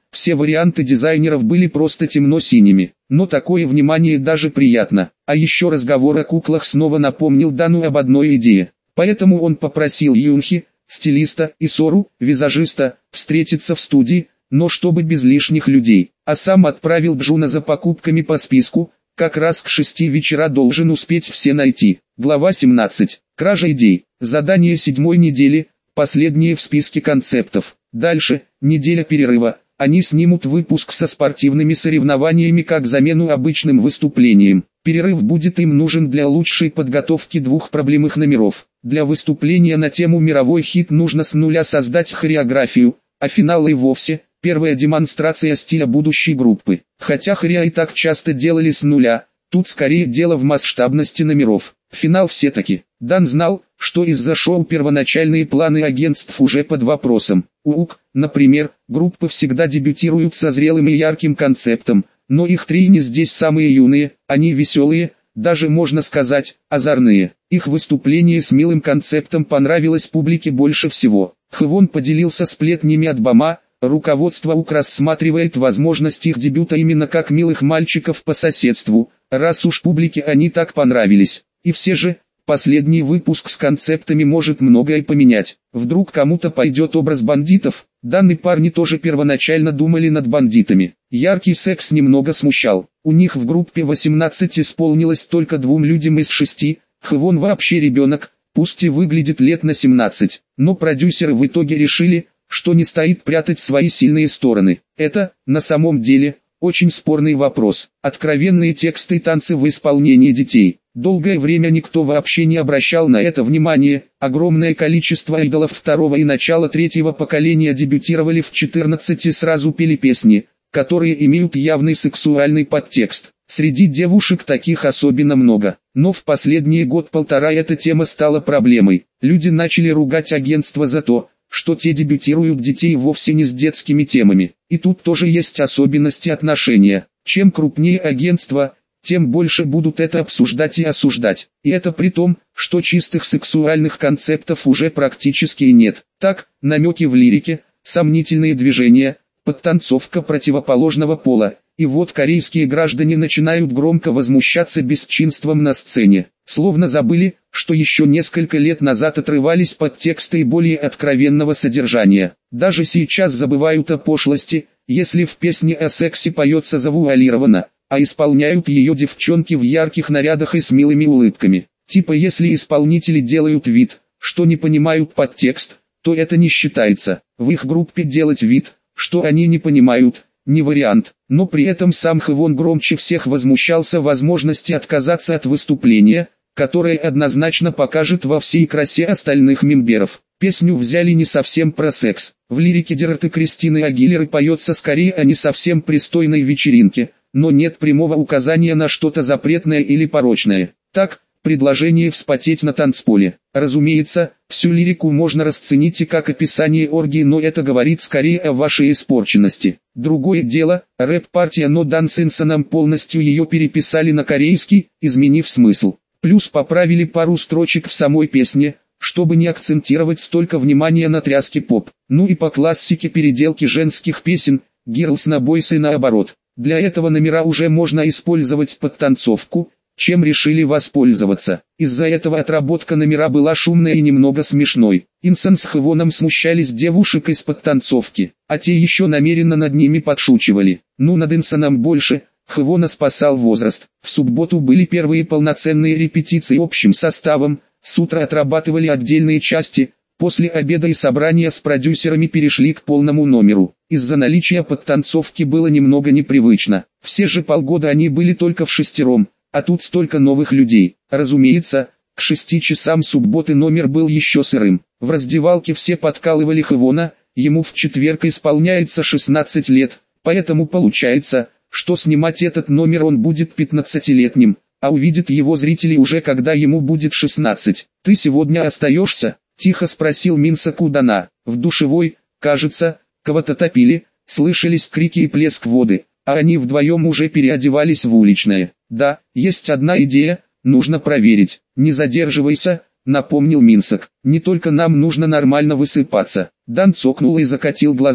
все варианты дизайнеров были просто темно-синими. Но такое внимание даже приятно. А еще разговор о куклах снова напомнил Дану об одной идее. Поэтому он попросил Юнхи, стилиста, и Сору, визажиста, встретиться в студии, но чтобы без лишних людей. А сам отправил Джуна за покупками по списку, как раз к шести вечера должен успеть все найти. Глава семнадцать. Кража идей. Задание седьмой недели, последнее в списке концептов. Дальше, неделя перерыва. Они снимут выпуск со спортивными соревнованиями как замену обычным выступлениям. Перерыв будет им нужен для лучшей подготовки двух проблемных номеров. Для выступления на тему «Мировой хит» нужно с нуля создать хореографию, а финал и вовсе – первая демонстрация стиля будущей группы. Хотя хорео и так часто делали с нуля, тут скорее дело в масштабности номеров. Финал все-таки. Дан знал, что из-за шоу первоначальные планы агентств уже под вопросом. У УК, например, группы всегда дебютируют со зрелым и ярким концептом, но их трини здесь самые юные, они веселые, даже можно сказать, озорные. Их выступление с милым концептом понравилось публике больше всего. Хвон поделился сплетнями от БАМа, руководство УК рассматривает возможность их дебюта именно как милых мальчиков по соседству, раз уж публике они так понравились. И все же, последний выпуск с концептами может многое поменять. Вдруг кому-то пойдет образ бандитов. Данные парни тоже первоначально думали над бандитами. Яркий секс немного смущал. У них в группе восемнадцать исполнилось только двум людям из шести. Хвон вообще ребенок, пусть и выглядит лет на семнадцать. Но продюсеры в итоге решили, что не стоит прятать свои сильные стороны. Это, на самом деле, очень спорный вопрос. Откровенные тексты и танцы в исполнении детей. Долгое время никто вообще не обращал на это внимания. Огромное количество идолов второго и начала третьего поколения дебютировали в четырнадцати и сразу пели песни, которые имеют явный сексуальный подтекст. Среди девушек таких особенно много. Но в последние год-полтора эта тема стала проблемой. Люди начали ругать агентство за то, что те дебютируют детей вовсе не с детскими темами. И тут тоже есть особенности отношения. Чем крупнее агентство, тем больше будут это обсуждать и осуждать. И это при том, что чистых сексуальных концептов уже практически нет. Так, намеки в лирике, сомнительные движения, подтанцовка противоположного пола. И вот корейские граждане начинают громко возмущаться бесчинством на сцене. Словно забыли, что еще несколько лет назад отрывались под тексты и более откровенного содержания. Даже сейчас забывают о пошлости, если в песне о сексе поется завуалированно, а исполняют ее девчонки в ярких нарядах и с милыми улыбками. Типа если исполнители делают вид, что не понимают подтекст, то это не считается. В их группе делать вид, что они не понимают, не вариант. Но при этом сам Хвон громче всех возмущался возможности отказаться от выступления, которое однозначно покажет во всей красе остальных мемберов. Песню взяли не совсем про секс. В лирике Дерты Кристины Агилеры поется скорее о не совсем пристойной вечеринке, но нет прямого указания на что-то запретное или порочное. Так, предложение вспотеть на танцполе. Разумеется, всю лирику можно расценить и как описание оргии, но это говорит скорее о вашей испорченности. Другое дело, рэп-партия No Dance Insanam полностью ее переписали на корейский, изменив смысл. Плюс поправили пару строчек в самой песне, чтобы не акцентировать столько внимания на тряске поп. Ну и по классике переделки женских песен, Girls на Boys и наоборот. Для этого номера уже можно использовать подтанцовку, чем решили воспользоваться. Из-за этого отработка номера была шумной и немного смешной. Инсан с Хвоном смущались девушек из подтанцовки, а те еще намеренно над ними подшучивали. Ну над Инсаном больше, Хвона спасал возраст. В субботу были первые полноценные репетиции общим составом, с утра отрабатывали отдельные части, после обеда и собрания с продюсерами перешли к полному номеру. Из-за наличия подтанцовки было немного непривычно. Все же полгода они были только в шестером, а тут столько новых людей. Разумеется, к шести часам субботы номер был еще сырым. В раздевалке все подкалывали Хвона, ему в четверг исполняется шестнадцать лет, поэтому получается, что снимать этот номер он будет пятнадцатилетним, а увидит его зрители уже когда ему будет шестнадцать. «Ты сегодня остаешься?» – тихо спросил Минсок у Дана. В душевой, кажется, кого-то топили, слышались крики и плеск воды, а они вдвоем уже переодевались в уличное. «Да, есть одна идея, нужно проверить». «Не задерживайся», — напомнил Минсок. «Не только нам нужно нормально высыпаться». Дан цокнул и закатил глаза.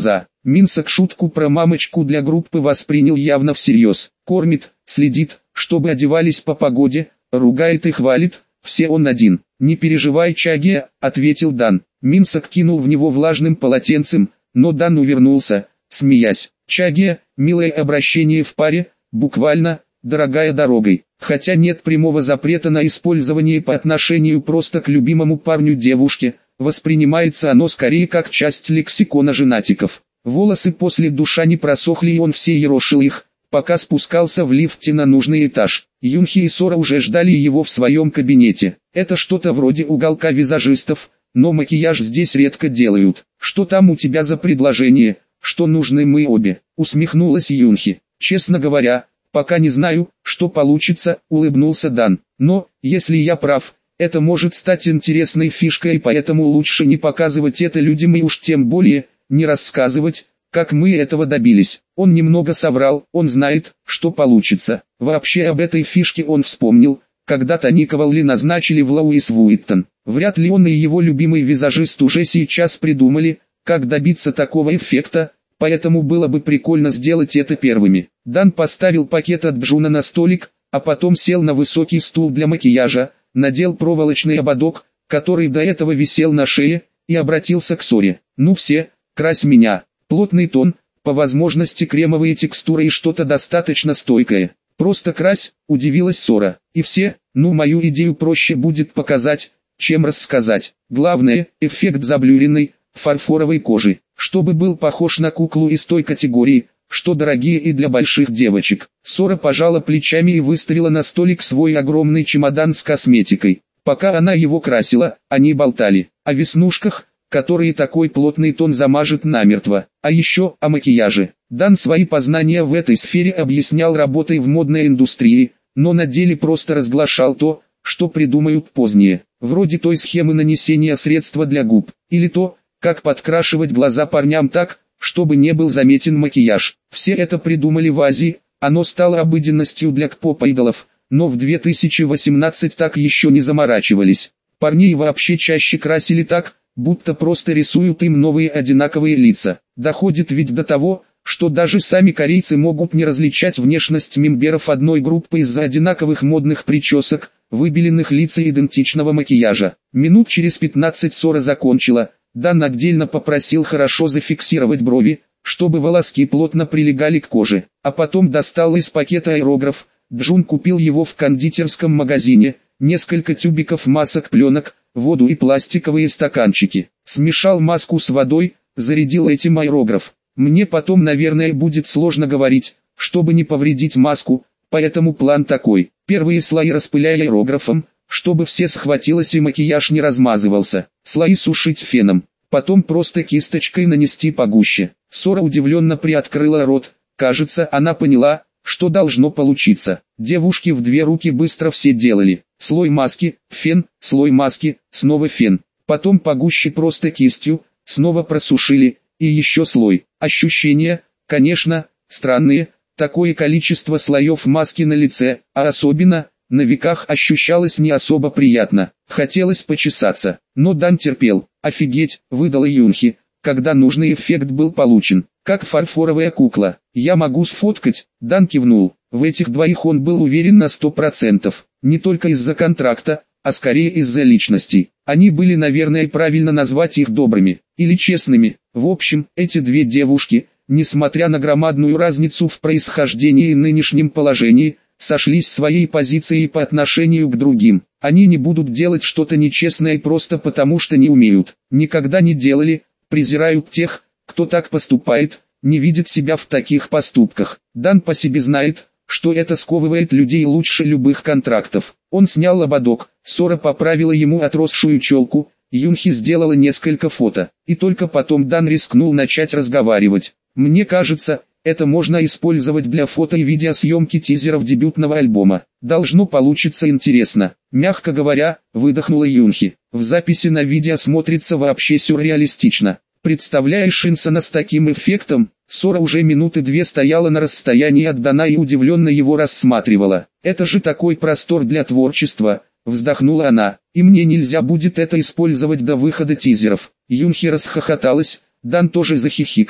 Минсок шутку про мамочку для группы воспринял явно всерьез. Кормит, следит, чтобы одевались по погоде, ругает и хвалит, все он один. «Не переживай, Чагия», — ответил Дан. Минсок кинул в него влажным полотенцем, но Дан увернулся, смеясь. «Чагия, милое обращение в паре, буквально, дорогая дорогой». Хотя нет прямого запрета на использование по отношению просто к любимому парню девушке, воспринимается оно скорее как часть лексикона женатиков. Волосы после душа не просохли и он все ерошил их, пока спускался в лифте на нужный этаж. Юнхи и Сора уже ждали его в своем кабинете. Это что-то вроде уголка визажистов, но макияж здесь редко делают. «Что там у тебя за предложение, что нужны мы обе?» — усмехнулась Юнхи. «Честно говоря, пока не знаю, что получится», — улыбнулся Дан. «Но, если я прав, это может стать интересной фишкой, и поэтому лучше не показывать это людям и уж тем более, не рассказывать, как мы этого добились». Он немного соврал, он знает, что получится. Вообще об этой фишке он вспомнил, когда Тони Ковалли назначили в Луис Вуиттон. Вряд ли он и его любимый визажист уже сейчас придумали, как добиться такого эффекта, поэтому было бы прикольно сделать это первыми. Дан поставил пакет от Джуна на столик, а потом сел на высокий стул для макияжа, надел проволочный ободок, который до этого висел на шее, и обратился к Соре. «Ну все, крась меня. Плотный тон, по возможности кремовые текстуры и что-то достаточно стойкое. Просто крась», — удивилась Сора. «И все, ну мою идею проще будет показать, чем рассказать. Главное, эффект заблюренной, фарфоровой кожи, чтобы был похож на куклу из той категории, что дорогие и для больших девочек». Сора пожала плечами и выставила на столик свой огромный чемодан с косметикой. Пока она его красила, они болтали о веснушках, которые такой плотный тон замажет намертво, а еще о макияже. Дан свои познания в этой сфере объяснял работой в модной индустрии, но на деле просто разглашал то, что придумают позднее, вроде той схемы нанесения средства для губ, или то, как подкрашивать глаза парням так, чтобы не был заметен макияж. Все это придумали в Азии, оно стало обыденностью для поп-идолов, но в две тысячи восемнадцатом так еще не заморачивались. Парней вообще чаще красили так, будто просто рисуют им новые одинаковые лица. Доходит ведь до того, что даже сами корейцы могут не различать внешность мемберов одной группы из-за одинаковых модных причесок, выбеленных лиц и идентичного макияжа. Минут через пятнадцать Сора закончила. Дан отдельно попросил хорошо зафиксировать брови, чтобы волоски плотно прилегали к коже, а потом достал из пакета аэрограф. Джун купил его в кондитерском магазине, несколько тюбиков масок пленок, воду и пластиковые стаканчики. Смешал маску с водой, зарядил этим аэрограф. Мне потом, наверное, будет сложно говорить, чтобы не повредить маску, поэтому план такой. Первые слои распыляй аэрографом, чтобы все схватилось и макияж не размазывался. Слои сушить феном, потом просто кисточкой нанести погуще. Сора удивленно приоткрыла рот, кажется, она поняла, что должно получиться. Девушки в две руки быстро все делали. Слой маски, фен, слой маски, снова фен. Потом погуще просто кистью, снова просушили, и еще слой. Ощущения, конечно, странные, такое количество слоев маски на лице, а особенно, на веках ощущалось не особо приятно. Хотелось почесаться, но Дан терпел. «Офигеть», — выдала Юнхи, когда нужный эффект был получен. «Как фарфоровая кукла. Я могу сфоткать?» Дан кивнул. В этих двоих он был уверен на сто процентов. Не только из-за контракта, а скорее из-за личностей. Они были, наверное, правильно назвать их добрыми, или честными. В общем, эти две девушки, несмотря на громадную разницу в происхождении и нынешнем положении, сошлись своей позицией по отношению к другим. Они не будут делать что-то нечестное просто потому, что не умеют. Никогда не делали, презирают тех, кто так поступает, не видит себя в таких поступках. Дан по себе знает, что это сковывает людей лучше любых контрактов. Он снял ободок, Сора поправила ему отросшую челку, Юнхи сделала несколько фото, и только потом Дан рискнул начать разговаривать. «Мне кажется, это можно использовать для фото и видеосъемки тизеров дебютного альбома. Должно получиться интересно». Мягко говоря, выдохнула Юнхи. В записи на видео смотрится вообще сюрреалистично. Представляешь Инсона с таким эффектом? Сора уже минуты две стояла на расстоянии от Дана и удивленно его рассматривала. «Это же такой простор для творчества», — вздохнула она. «И мне нельзя будет это использовать до выхода тизеров». Юнхи расхохоталась, Дан тоже захихикал,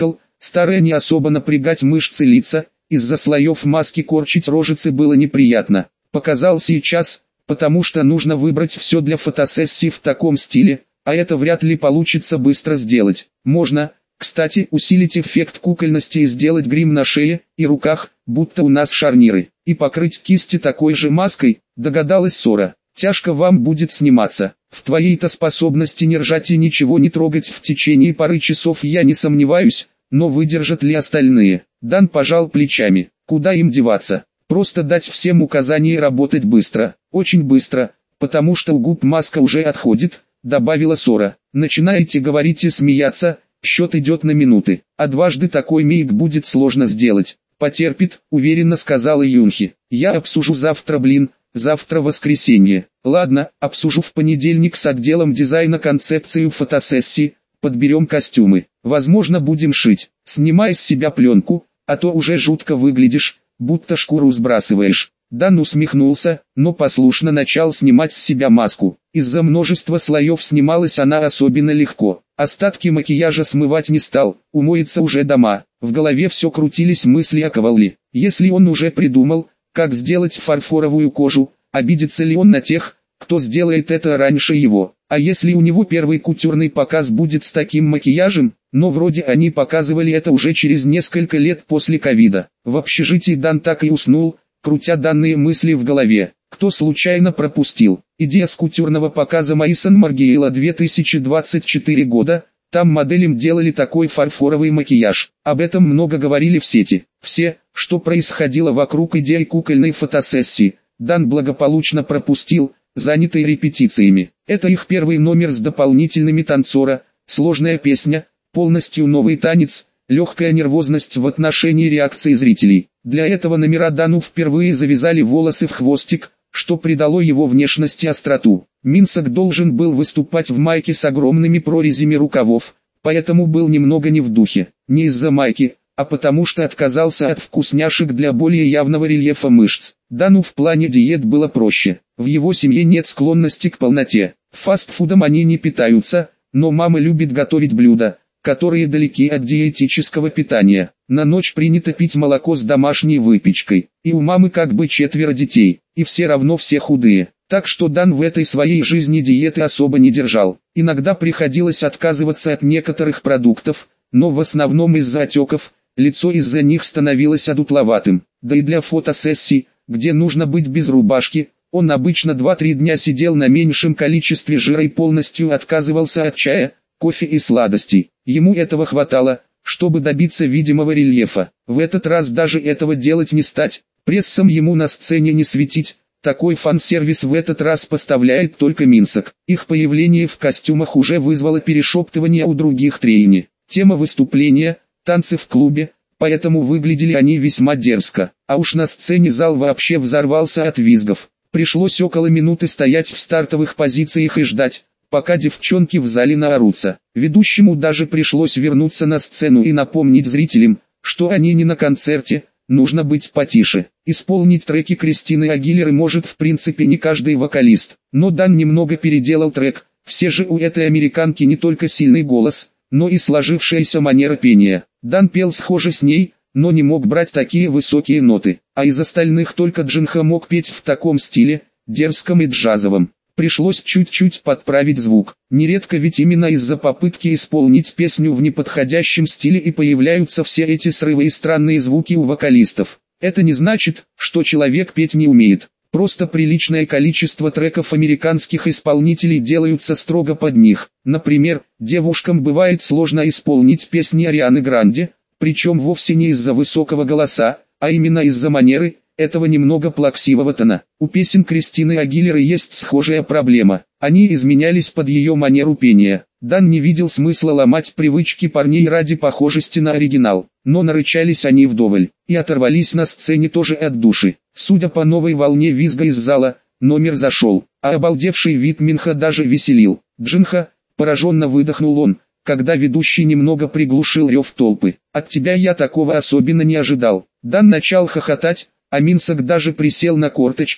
старая не особо напрягать мышцы лица, из-за слоев маски корчить рожицы было неприятно. Показал сейчас, потому что нужно выбрать все для фотосессии в таком стиле, а это вряд ли получится быстро сделать. Можно, кстати, усилить эффект кукольности и сделать грим на шее и руках, будто у нас шарниры, и покрыть кисти такой же маской, догадалась Сора. Тяжко вам будет сниматься. В твоей-то способности не ржать и ничего не трогать в течение пары часов я не сомневаюсь, но выдержат ли остальные? Дан пожал плечами. Куда им деваться? Просто дать всем указания и работать быстро. Очень быстро, потому что у губ маска уже отходит, добавила Сора. Начинаете говорить и смеяться, счет идет на минуты. А дважды такой мейк будет сложно сделать. Потерпит, уверенно сказала Юнхи. Я обсужу завтра, блин. Завтра воскресенье. Ладно, обсужу в понедельник с отделом дизайна концепцию фотосессии, подберем костюмы. Возможно, будем шить. Снимай с себя пленку, а то уже жутко выглядишь, будто шкуру сбрасываешь. Дан усмехнулся, но послушно начал снимать с себя маску. Из-за множества слоев снималась она особенно легко. Остатки макияжа смывать не стал, умоется уже дома. В голове все крутились мысли о Ковале. Если он уже придумал, как сделать фарфоровую кожу, обидится ли он на тех, кто сделает это раньше его? А если у него первый кутюрный показ будет с таким макияжем? Но вроде они показывали это уже через несколько лет после ковида. В общежитии Дан так и уснул, крутя данные мысли в голове. Кто случайно пропустил? Идея с кутюрного показа Маисон Маргиэла две тысячи двадцать четвёртого года. Там моделям делали такой фарфоровый макияж. Об этом много говорили в сети. Все, что происходило вокруг идеи кукольной фотосессии, Дан благополучно пропустил, занятый репетициями. Это их первый номер с дополнительными танцора, сложная песня, полностью новый танец, легкая нервозность в отношении реакции зрителей. Для этого номера Дану впервые завязали волосы в хвостик, что придало его внешности остроту. Минсок должен был выступать в майке с огромными прорезями рукавов, поэтому был немного не в духе. Не из-за майки, а потому что отказался от вкусняшек для более явного рельефа мышц. Дану в плане диет было проще. В его семье нет склонности к полноте. Фастфудом они не питаются, но мама любит готовить блюда, которые далеки от диетического питания. На ночь принято пить молоко с домашней выпечкой. И у мамы как бы четверо детей, и все равно все худые. Так что Дан в этой своей жизни диеты особо не держал. Иногда приходилось отказываться от некоторых продуктов, но в основном из-за отеков, лицо из-за них становилось одутловатым. Да и для фотосессий, где нужно быть без рубашки, он обычно два-три дня сидел на меньшем количестве жира и полностью отказывался от чая, кофе и сладостей. Ему этого хватало, чтобы добиться видимого рельефа. В этот раз даже этого делать не стать, прессом ему на сцене не светить. Такой фан-сервис в этот раз поставляет только Минсок. Их появление в костюмах уже вызвало перешептывание у других трейни. Тема выступления – танцы в клубе, поэтому выглядели они весьма дерзко. А уж на сцене зал вообще взорвался от визгов. Пришлось около минуты стоять в стартовых позициях и ждать, пока девчонки в зале наорутся. Ведущему даже пришлось вернуться на сцену и напомнить зрителям, что они не на концерте, нужно быть потише. Исполнить треки Кристины Агилеры может в принципе не каждый вокалист, но Дан немного переделал трек. Все же у этой американки не только сильный голос, но и сложившаяся манера пения. Дан пел схоже с ней, но не мог брать такие высокие ноты, а из остальных только Джинха мог петь в таком стиле, дерзком и джазовом. Пришлось чуть-чуть подправить звук. Нередко ведь именно из-за попытки исполнить песню в неподходящем стиле и появляются все эти срывы и странные звуки у вокалистов. Это не значит, что человек петь не умеет. Просто приличное количество треков американских исполнителей делаются строго под них. Например, девушкам бывает сложно исполнить песни Арианы Гранде, причем вовсе не из-за высокого голоса, а именно из-за манеры, этого немного плаксивого тона. У песен Кристины Агилеры есть схожая проблема. Они изменялись под ее манеру пения. Дан не видел смысла ломать привычки парней ради похожести на оригинал. Но нарычались они вдоволь. И оторвались на сцене тоже от души. Судя по новой волне визга из зала, номер зашел. А обалдевший вид Минха даже веселил. Джинха, пораженно выдохнул он, когда ведущий немного приглушил рев толпы. От тебя я такого особенно не ожидал. Дан начал хохотать, а Минсок даже присел на корточки,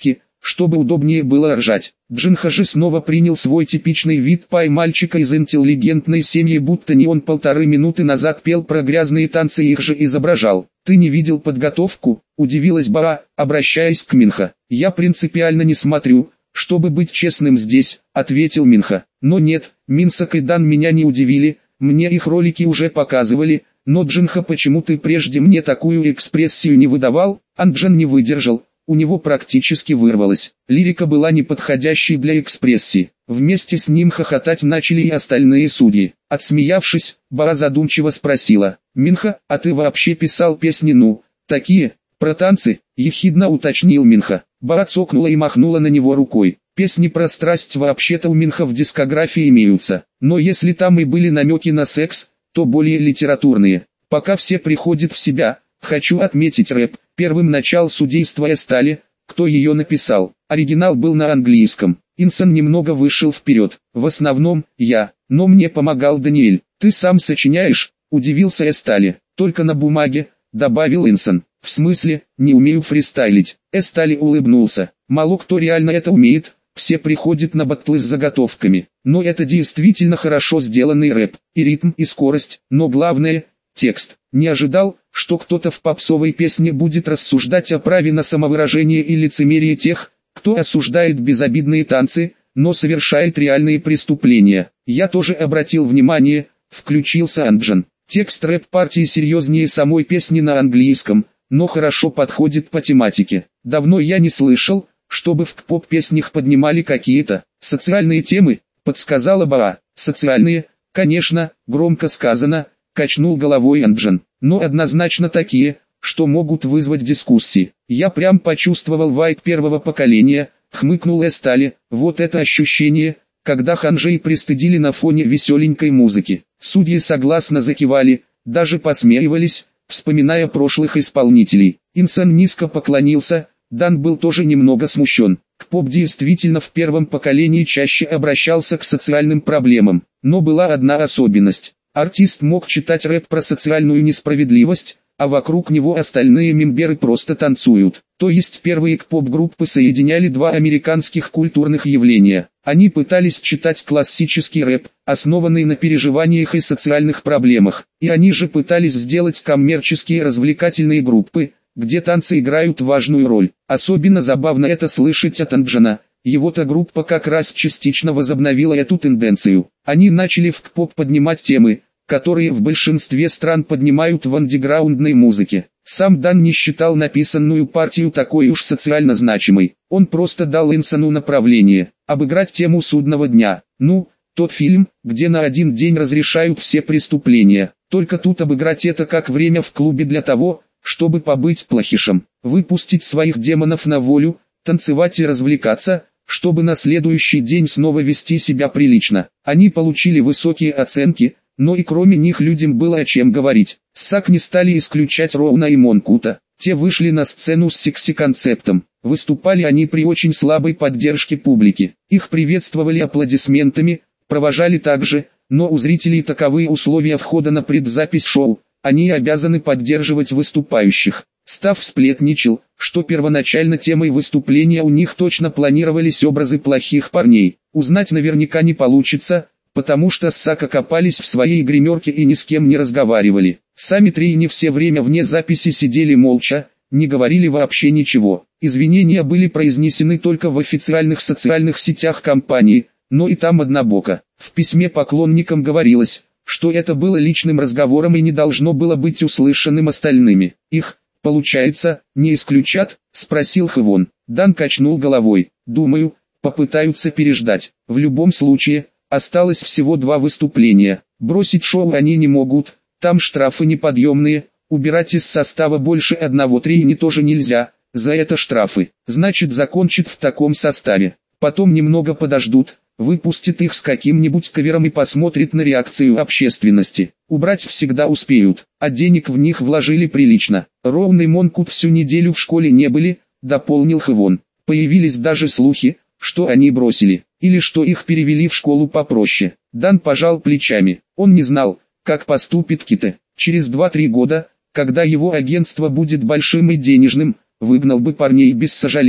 чтобы удобнее было ржать. Джинха же снова принял свой типичный вид пай-мальчика из интеллигентной семьи, будто не он полторы минуты назад пел про грязные танцы и их же изображал. «Ты не видел подготовку?» – удивилась Баа, обращаясь к Минха. «Я принципиально не смотрю, чтобы быть честным здесь», – ответил Минха. «Но нет, Минсок и Дан меня не удивили, мне их ролики уже показывали, но Джинха, почему ты прежде мне такую экспрессию не выдавал?» Анджан не выдержал. У него практически вырвалось. Лирика была неподходящей для экспрессии. Вместе с ним хохотать начали и остальные судьи. Отсмеявшись, Баа задумчиво спросила: «Минха, а ты вообще писал песни, ну, такие, про танцы?» – ехидно уточнил Минха. Баа цокнула и махнула на него рукой. «Песни про страсть вообще-то у Минха в дискографии имеются, но если там и были намеки на секс, то более литературные. Пока все приходят в себя, хочу отметить рэп. Первым начал судейства Эстали, кто ее написал. Оригинал был на английском. Инсон немного вышел вперед. В основном, я, но мне помогал Даниэль. Ты сам сочиняешь?» – удивился Эстали. «Только на бумаге», – добавил Инсон. «В смысле, не умею фристайлить?» Эстали улыбнулся. «Мало кто реально это умеет, все приходят на баттлы с заготовками. Но это действительно хорошо сделанный рэп. И ритм, и скорость, но главное – текст. Не ожидал, что кто-то в попсовой песне будет рассуждать о праве на самовыражение и лицемерие тех, кто осуждает безобидные танцы, но совершает реальные преступления. Я тоже обратил внимание», – включился Анджан. «Текст рэп-партии серьезнее самой песни на английском, но хорошо подходит по тематике. Давно я не слышал, чтобы в поп-песнях поднимали какие-то социальные темы», – подсказала Баа. «Социальные, конечно, громко сказано», – качнул головой Анджан, «но однозначно такие, что могут вызвать дискуссии. Я прям почувствовал вайб первого поколения», – хмыкнул Эстали. «Вот это ощущение, когда ханжей пристыдили на фоне веселенькой музыки». Судьи согласно закивали, даже посмеивались, вспоминая прошлых исполнителей. Инсон низко поклонился. Дан был тоже немного смущен. К-поп действительно в первом поколении чаще обращался к социальным проблемам, но была одна особенность. Артист мог читать рэп про социальную несправедливость, а вокруг него остальные мемберы просто танцуют. То есть первые к-поп-группы соединяли два американских культурных явления. Они пытались читать классический рэп, основанный на переживаниях и социальных проблемах, и они же пытались сделать коммерческие развлекательные группы, где танцы играют важную роль. Особенно забавно это слышать от Анджана. Его-то группа как раз частично возобновила эту тенденцию. Они начали в к-поп поднимать темы, которые в большинстве стран поднимают в андеграундной музыке. Сам Дан не считал написанную партию такой уж социально значимой. Он просто дал Инсону направление – обыграть тему судного дня. Ну, тот фильм, где на один день разрешают все преступления. Только тут обыграть это как время в клубе для того, чтобы побыть плохишем, выпустить своих демонов на волю, танцевать и развлекаться, чтобы на следующий день снова вести себя прилично. Они получили высокие оценки, но и кроме них людям было о чем говорить. Сак не стали исключать Роуна и Монкута. Те вышли на сцену с секси-концептом. Выступали они при очень слабой поддержке публики. Их приветствовали аплодисментами, провожали также, но у зрителей таковы условия входа на предзапись шоу. Они обязаны поддерживать выступающих. Став сплетничал, что первоначально темой выступления у них точно планировались образы плохих парней. Узнать наверняка не получится, потому что Сак окопались в своей гримерке и ни с кем не разговаривали. Сами три не все время вне записи сидели молча, не говорили вообще ничего. Извинения были произнесены только в официальных социальных сетях компании, но и там однобоко. В письме поклонникам говорилось, что это было личным разговором и не должно было быть услышанным остальными. «Их, получается, не исключат?» – спросил Хэвон. Дан качнул головой. «Думаю, попытаются переждать. В любом случае, осталось всего два выступления. Бросить шоу они не могут, там штрафы неподъемные, убирать из состава больше одного-три не тоже нельзя, за это штрафы. Значит, закончат в таком составе. Потом немного подождут, выпустит их с каким-нибудь кавером и посмотрит на реакцию общественности. Убрать всегда успеют, а денег в них вложили прилично. Роун и Монкут всю неделю в школе не были», — дополнил Хэвон. «Появились даже слухи, что они бросили, или что их перевели в школу попроще». Дан пожал плечами. Он не знал, как поступит Ките. Через два-три года, когда его агентство будет большим и денежным, выгнал бы парней без сожалений.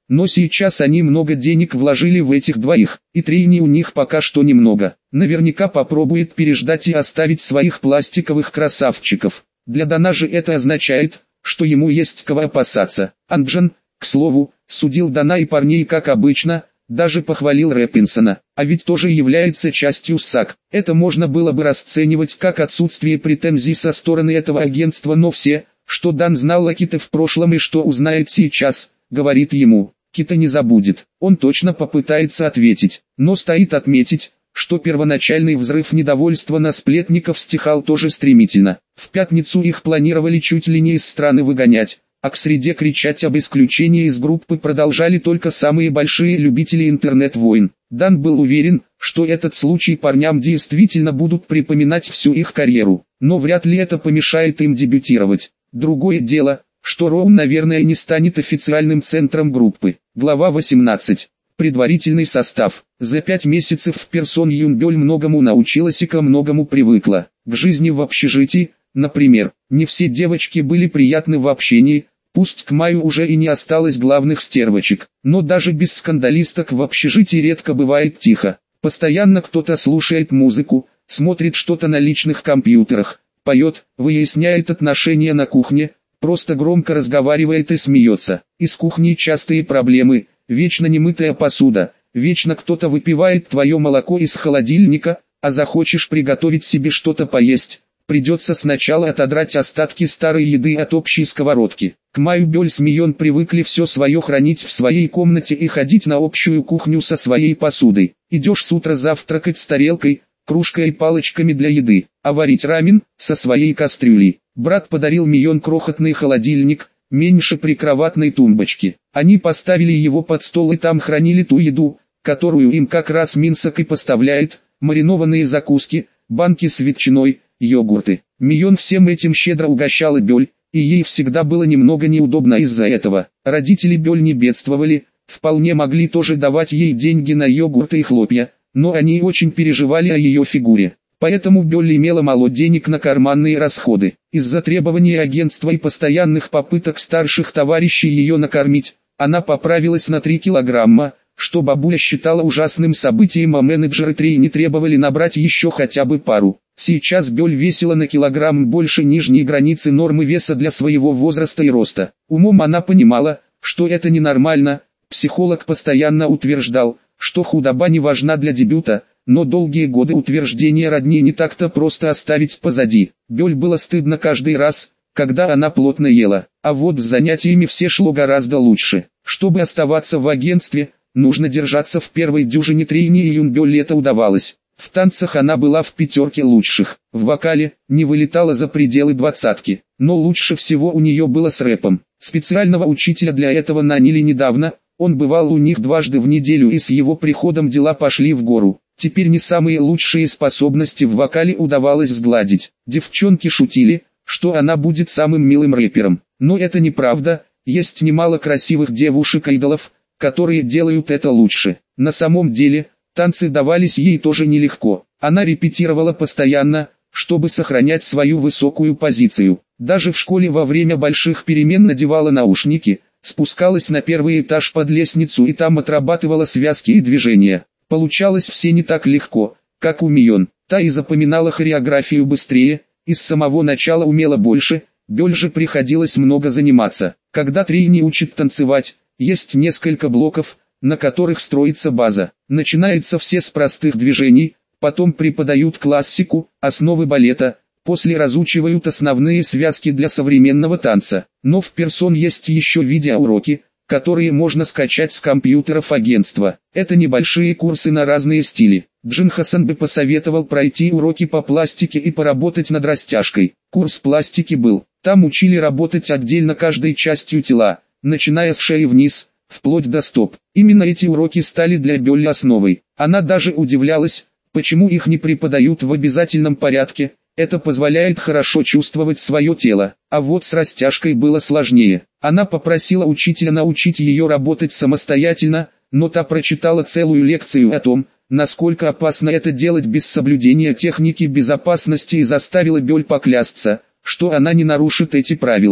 Но сейчас они много денег вложили в этих двоих, и трений у них пока что немного. Наверняка попробует переждать и оставить своих пластиковых красавчиков. Для Дана же это означает, что ему есть кого опасаться. Анджан, к слову, судил Дана и парней как обычно, даже похвалил Рэпинсона, а ведь тоже является частью САК. Это можно было бы расценивать как отсутствие претензий со стороны этого агентства, но все, что Дан знал о Ките в прошлом и что узнает сейчас, говорит ему, Кита не забудет. Он точно попытается ответить, но стоит отметить, что первоначальный взрыв недовольства на сплетников стихал тоже стремительно. В пятницу их планировали чуть ли не из страны выгонять, а к среде кричать об исключении из группы продолжали только самые большие любители интернет-войн. Дан был уверен, что этот случай парням действительно будут припоминать всю их карьеру, но вряд ли это помешает им дебютировать. Другое дело, что Роун, наверное, не станет официальным центром группы. Глава восемнадцать. Предварительный состав. За пять месяцев в Персон Юнбёль многому научилась и ко многому привыкла. К жизни в общежитии, например, не все девочки были приятны в общении, пусть к маю уже и не осталось главных стервочек, но даже без скандалисток в общежитии редко бывает тихо. Постоянно кто-то слушает музыку, смотрит что-то на личных компьютерах, поет, выясняет отношения на кухне, просто громко разговаривает и смеется. Из кухни частые проблемы, вечно немытая посуда, вечно кто-то выпивает твое молоко из холодильника, а захочешь приготовить себе что-то поесть, придется сначала отодрать остатки старой еды от общей сковородки. К маю Бёль с Мион привыкли все свое хранить в своей комнате и ходить на общую кухню со своей посудой. Идешь с утра завтракать с тарелкой, кружкой и палочками для еды, а варить рамен со своей кастрюлей. Брат подарил Мион крохотный холодильник, меньше прикроватной тумбочки. Они поставили его под стол и там хранили ту еду, которую им как раз Минсок и поставляет, маринованные закуски, банки с ветчиной, йогурты. Мион всем этим щедро угощала Бёль, и ей всегда было немного неудобно из-за этого. Родители Бёль не бедствовали, вполне могли тоже давать ей деньги на йогурты и хлопья, но они очень переживали о ее фигуре. Поэтому Бёль имела мало денег на карманные расходы. Из-за требований агентства и постоянных попыток старших товарищей ее накормить, она поправилась на три килограмма, что бабуля считала ужасным событием, а менеджеры трейни требовали набрать еще хотя бы пару. Сейчас Бёль весила на килограмм больше нижней границы нормы веса для своего возраста и роста. Умом она понимала, что это ненормально, психолог постоянно утверждал, что худоба не важна для дебюта, но долгие годы утверждения родни не так-то просто оставить позади. Бёль было стыдно каждый раз, когда она плотно ела, а вот с занятиями все шло гораздо лучше. Чтобы оставаться в агентстве, нужно держаться в первой дюжине трейни, и Юнбёль это удавалось. В танцах она была в пятерке лучших, в вокале не вылетала за пределы двадцатки, но лучше всего у нее было с рэпом. Специального учителя для этого наняли недавно, он бывал у них дважды в неделю, и с его приходом дела пошли в гору. Теперь не самые лучшие способности в вокале удавалось сгладить. Девчонки шутили, что она будет самым милым рэпером, но это неправда, есть немало красивых девушек-айдолов, которые делают это лучше. На самом деле, танцы давались ей тоже нелегко. Она репетировала постоянно, чтобы сохранять свою высокую позицию. Даже в школе во время больших перемен надевала наушники, спускалась на первый этаж под лестницу и там отрабатывала связки и движения. Получалось все не так легко, как у Мион. Та и запоминала хореографию быстрее, и с самого начала умела больше, Бёль же приходилось много заниматься. Когда трейни учат танцевать, есть несколько блоков, на которых строится база. Начинается все с простых движений, потом преподают классику, основы балета, после разучивают основные связки для современного танца. Но в Персон есть еще видеоуроки, которые можно скачать с компьютеров агентства. Это небольшие курсы на разные стили. Джин Хасан бы посоветовал пройти уроки по пластике и поработать над растяжкой. Курс пластики был. Там учили работать отдельно каждой частью тела, начиная с шеи вниз, вплоть до стоп. Именно эти уроки стали для Бёль основой. Она даже удивлялась, почему их не преподают в обязательном порядке. Это позволяет хорошо чувствовать свое тело. А вот с растяжкой было сложнее. Она попросила учителя научить ее работать самостоятельно, но та прочитала целую лекцию о том, насколько опасно это делать без соблюдения техники безопасности, и заставила Бёль поклясться, что она не нарушит эти правила.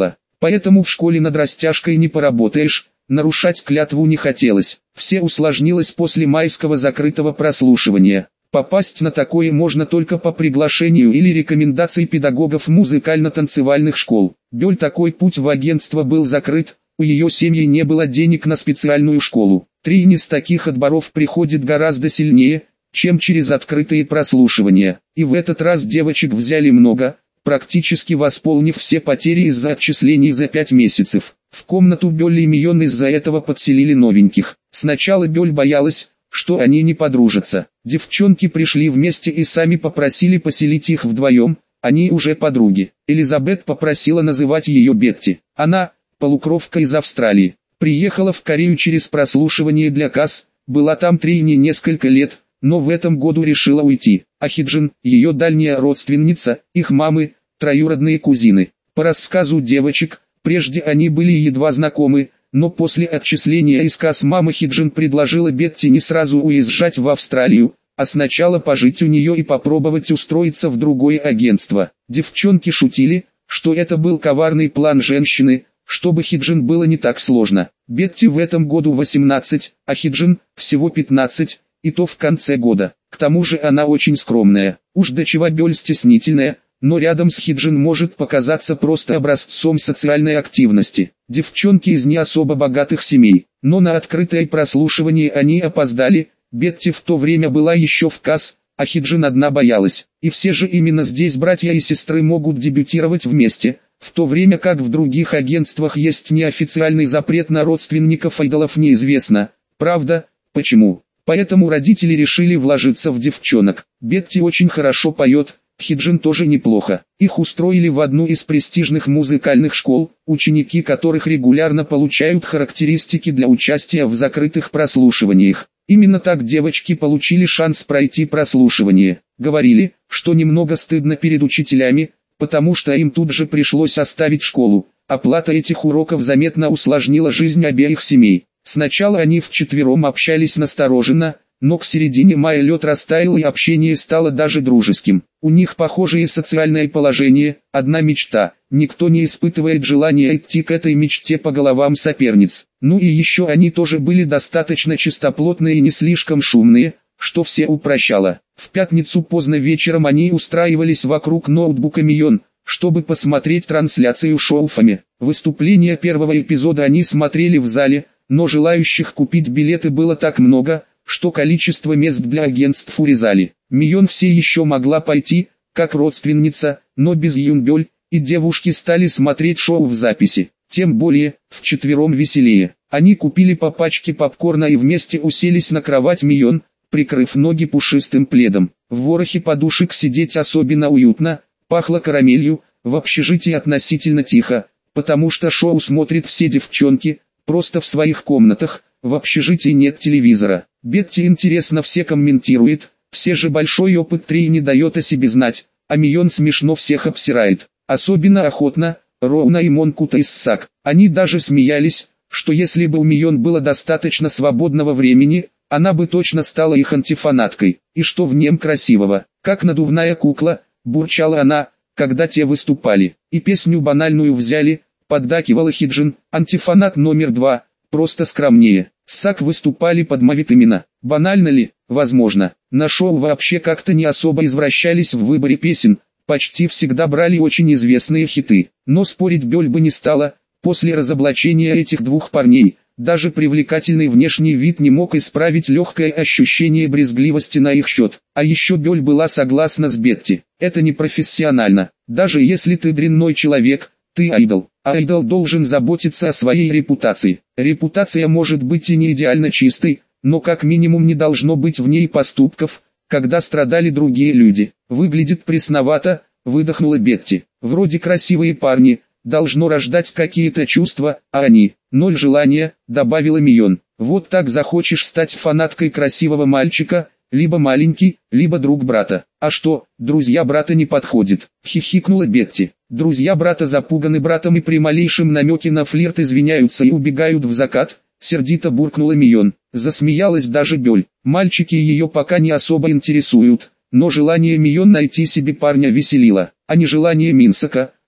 Поэтому в школе над растяжкой не поработаешь, нарушать клятву не хотелось. Все усложнилось после майского закрытого прослушивания. Попасть на такое можно только по приглашению или рекомендации педагогов музыкально-танцевальных школ. Бёль такой путь в агентство был закрыт, у ее семьи не было денег на специальную школу. Трини с таких отборов приходит гораздо сильнее, чем через открытые прослушивания. И в этот раз девочек взяли много, практически восполнив все потери из-за отчислений за пять месяцев. В комнату Бёль и Мион из-за этого подселили новеньких. Сначала Бёль боялась, что они не подружатся. Девчонки пришли вместе и сами попросили поселить их вдвоем, они уже подруги. Элизабет попросила называть ее Бетти. Она, полукровка из Австралии, приехала в Корею через прослушивание для касс, была там Трини несколько лет, но в этом году решила уйти. А Хиджин, ее дальняя родственница, их мамы, троюродные кузины. По рассказу девочек, прежде они были едва знакомы, но после отчисления из касс мама Хиджин предложила Бетти не сразу уезжать в Австралию, а сначала пожить у нее и попробовать устроиться в другое агентство. Девчонки шутили, что это был коварный план женщины, чтобы Хиджин было не так сложно. Бетти в этом году восемнадцать, а Хиджин всего пятнадцать, и то в конце года. К тому же она очень скромная, уж до чего Бёль стеснительная, но рядом с Хиджин может показаться просто образцом социальной активности. Девчонки из не особо богатых семей, но на открытое прослушивание они опоздали. Бетти в то время была еще в касс, а Хиджин одна боялась. И все же именно здесь братья и сестры могут дебютировать вместе, в то время как в других агентствах есть неофициальный запрет на родственников айдолов, неизвестно, правда, почему. Поэтому родители решили вложиться в девчонок. Бетти очень хорошо поет, Хиджин тоже неплохо. Их устроили в одну из престижных музыкальных школ, ученики которых регулярно получают характеристики для участия в закрытых прослушиваниях. Именно так девочки получили шанс пройти прослушивание. Говорили, что немного стыдно перед учителями, потому что им тут же пришлось оставить школу. Оплата этих уроков заметно усложнила жизнь обеих семей. Сначала они вчетвером общались настороженно, но к середине мая лед растаял и общение стало даже дружеским. У них похожее социальное положение, одна мечта, никто не испытывает желания идти к этой мечте по головам соперниц. Ну и еще они тоже были достаточно чистоплотные и не слишком шумные, что все упрощало. В пятницу поздно вечером они устраивались вокруг ноутбука Мион, чтобы посмотреть трансляцию шоу Фами. Выступление первого эпизода они смотрели в зале, но желающих купить билеты было так много, что количество мест для агентств урезали. Мион все еще могла пойти, как родственница, но без Юнбёль, и девушки стали смотреть шоу в записи. Тем более, вчетвером веселее. Они купили по пачке попкорна и вместе уселись на кровать Мион, прикрыв ноги пушистым пледом. В ворохе подушек сидеть особенно уютно, пахло карамелью, в общежитии относительно тихо, потому что шоу смотрят все девчонки, просто в своих комнатах, в общежитии нет телевизора. Бетти интересно все комментирует, все же большой опыт Трей не дает о себе знать, а Мион смешно всех обсирает. Особенно охотно, Роуна и Монкута из Сак. Они даже смеялись, что если бы у Мион было достаточно свободного времени, она бы точно стала их антифанаткой. И что в нем красивого, как надувная кукла, бурчала она, когда те выступали. И песню банальную взяли, поддакивала Хиджин, антифанат номер два, просто скромнее. Сак выступали под мавитамина. Банально ли? Возможно. На шоу вообще как-то не особо извращались в выборе песен, почти всегда брали очень известные хиты. Но спорить Бёль бы не стала, после разоблачения этих двух парней, даже привлекательный внешний вид не мог исправить легкое ощущение брезгливости на их счет. А еще Бёль была согласна с Бетти. Это непрофессионально. Даже если ты дрянной человек, ты айдол. А айдол должен заботиться о своей репутации. Репутация может быть и не идеально чистой, но как минимум не должно быть в ней поступков, когда страдали другие люди. Выглядит пресновато, выдохнула Бетти. Вроде красивые парни, должно рождать какие-то чувства, а они, ноль желания, добавила Мион. Вот так захочешь стать фанаткой красивого мальчика, либо маленький, либо друг брата. А что, друзья брата не подходят, хихикнула Бетти. Друзья брата запуганы братом и при малейшем намеке на флирт извиняются и убегают в закат, сердито буркнула Мион. Засмеялась даже Бёль. Мальчики ее пока не особо интересуют, но желание Мион найти себе парня веселило, а не желание Минсака,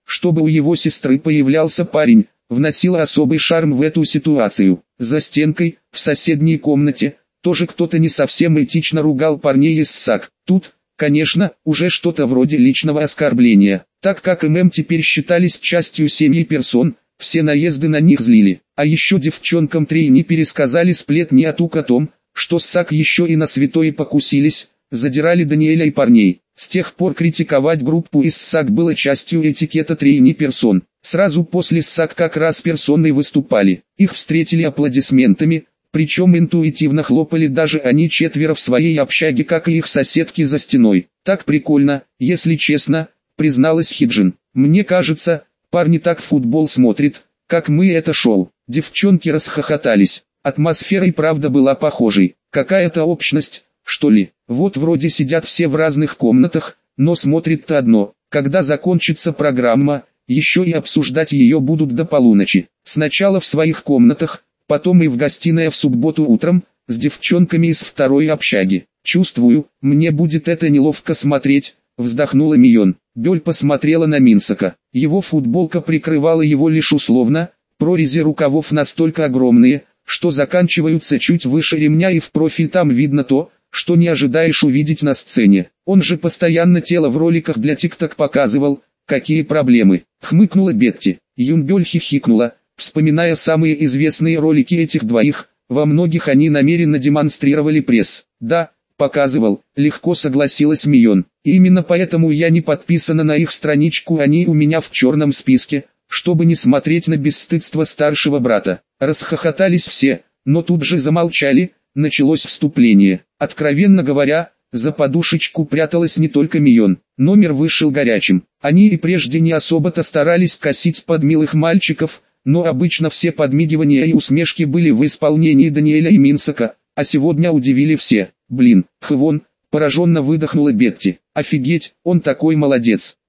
чтобы у его сестры появлялся парень, вносило особый шарм в эту ситуацию. За стенкой, в соседней комнате, тоже кто-то не совсем этично ругал парней из САК. Тут, конечно, уже что-то вроде личного оскорбления, так как ММ теперь считались частью семьи персон, все наезды на них злили. А еще девчонкам трейни пересказали сплетни от УК о том, что САК еще и на святое покусились, задирали Даниэля и парней. С тех пор критиковать группу из САК было частью этикета трейни персон. Сразу после САК как раз персоны выступали. Их встретили аплодисментами, причем интуитивно хлопали даже они четверо в своей общаге, как и их соседки за стеной. Так прикольно, если честно, призналась Хиджин. Мне кажется, парни так футбол смотрят, как мы это шоу. Девчонки расхохотались. Атмосфера и правда была похожей. Какая-то общность, что ли. Вот вроде сидят все в разных комнатах, но смотрят-то одно. Когда закончится программа, еще и обсуждать ее будут до полуночи. Сначала в своих комнатах, потом и в гостиной в субботу утром, с девчонками из второй общаги. Чувствую, мне будет это неловко смотреть, вздохнула Мион. Бёль посмотрела на Минсака. Его футболка прикрывала его лишь условно, прорези рукавов настолько огромные, что заканчиваются чуть выше ремня, и в профиль там видно то, что не ожидаешь увидеть на сцене. Он же постоянно тело в роликах для ТикТок показывал. Какие проблемы? Хмыкнула Бетти. Юнбёль хихикнула, вспоминая самые известные ролики этих двоих. Во многих они намеренно демонстрировали пресс. Да, показывал, легко согласилась Мион. Именно поэтому я не подписана на их страничку, они у меня в черном списке, чтобы не смотреть на бесстыдство старшего брата. Расхохотались все, но тут же замолчали. Началось вступление. Откровенно говоря, за подушечку пряталась не только Мион. Номер вышел горячим. Они и прежде не особо-то старались косить под милых мальчиков, но обычно все подмигивания и усмешки были в исполнении Даниэля и Минсака, а сегодня удивили все. Блин, Хвон, пораженно выдохнула Бетти. Офигеть, он такой молодец.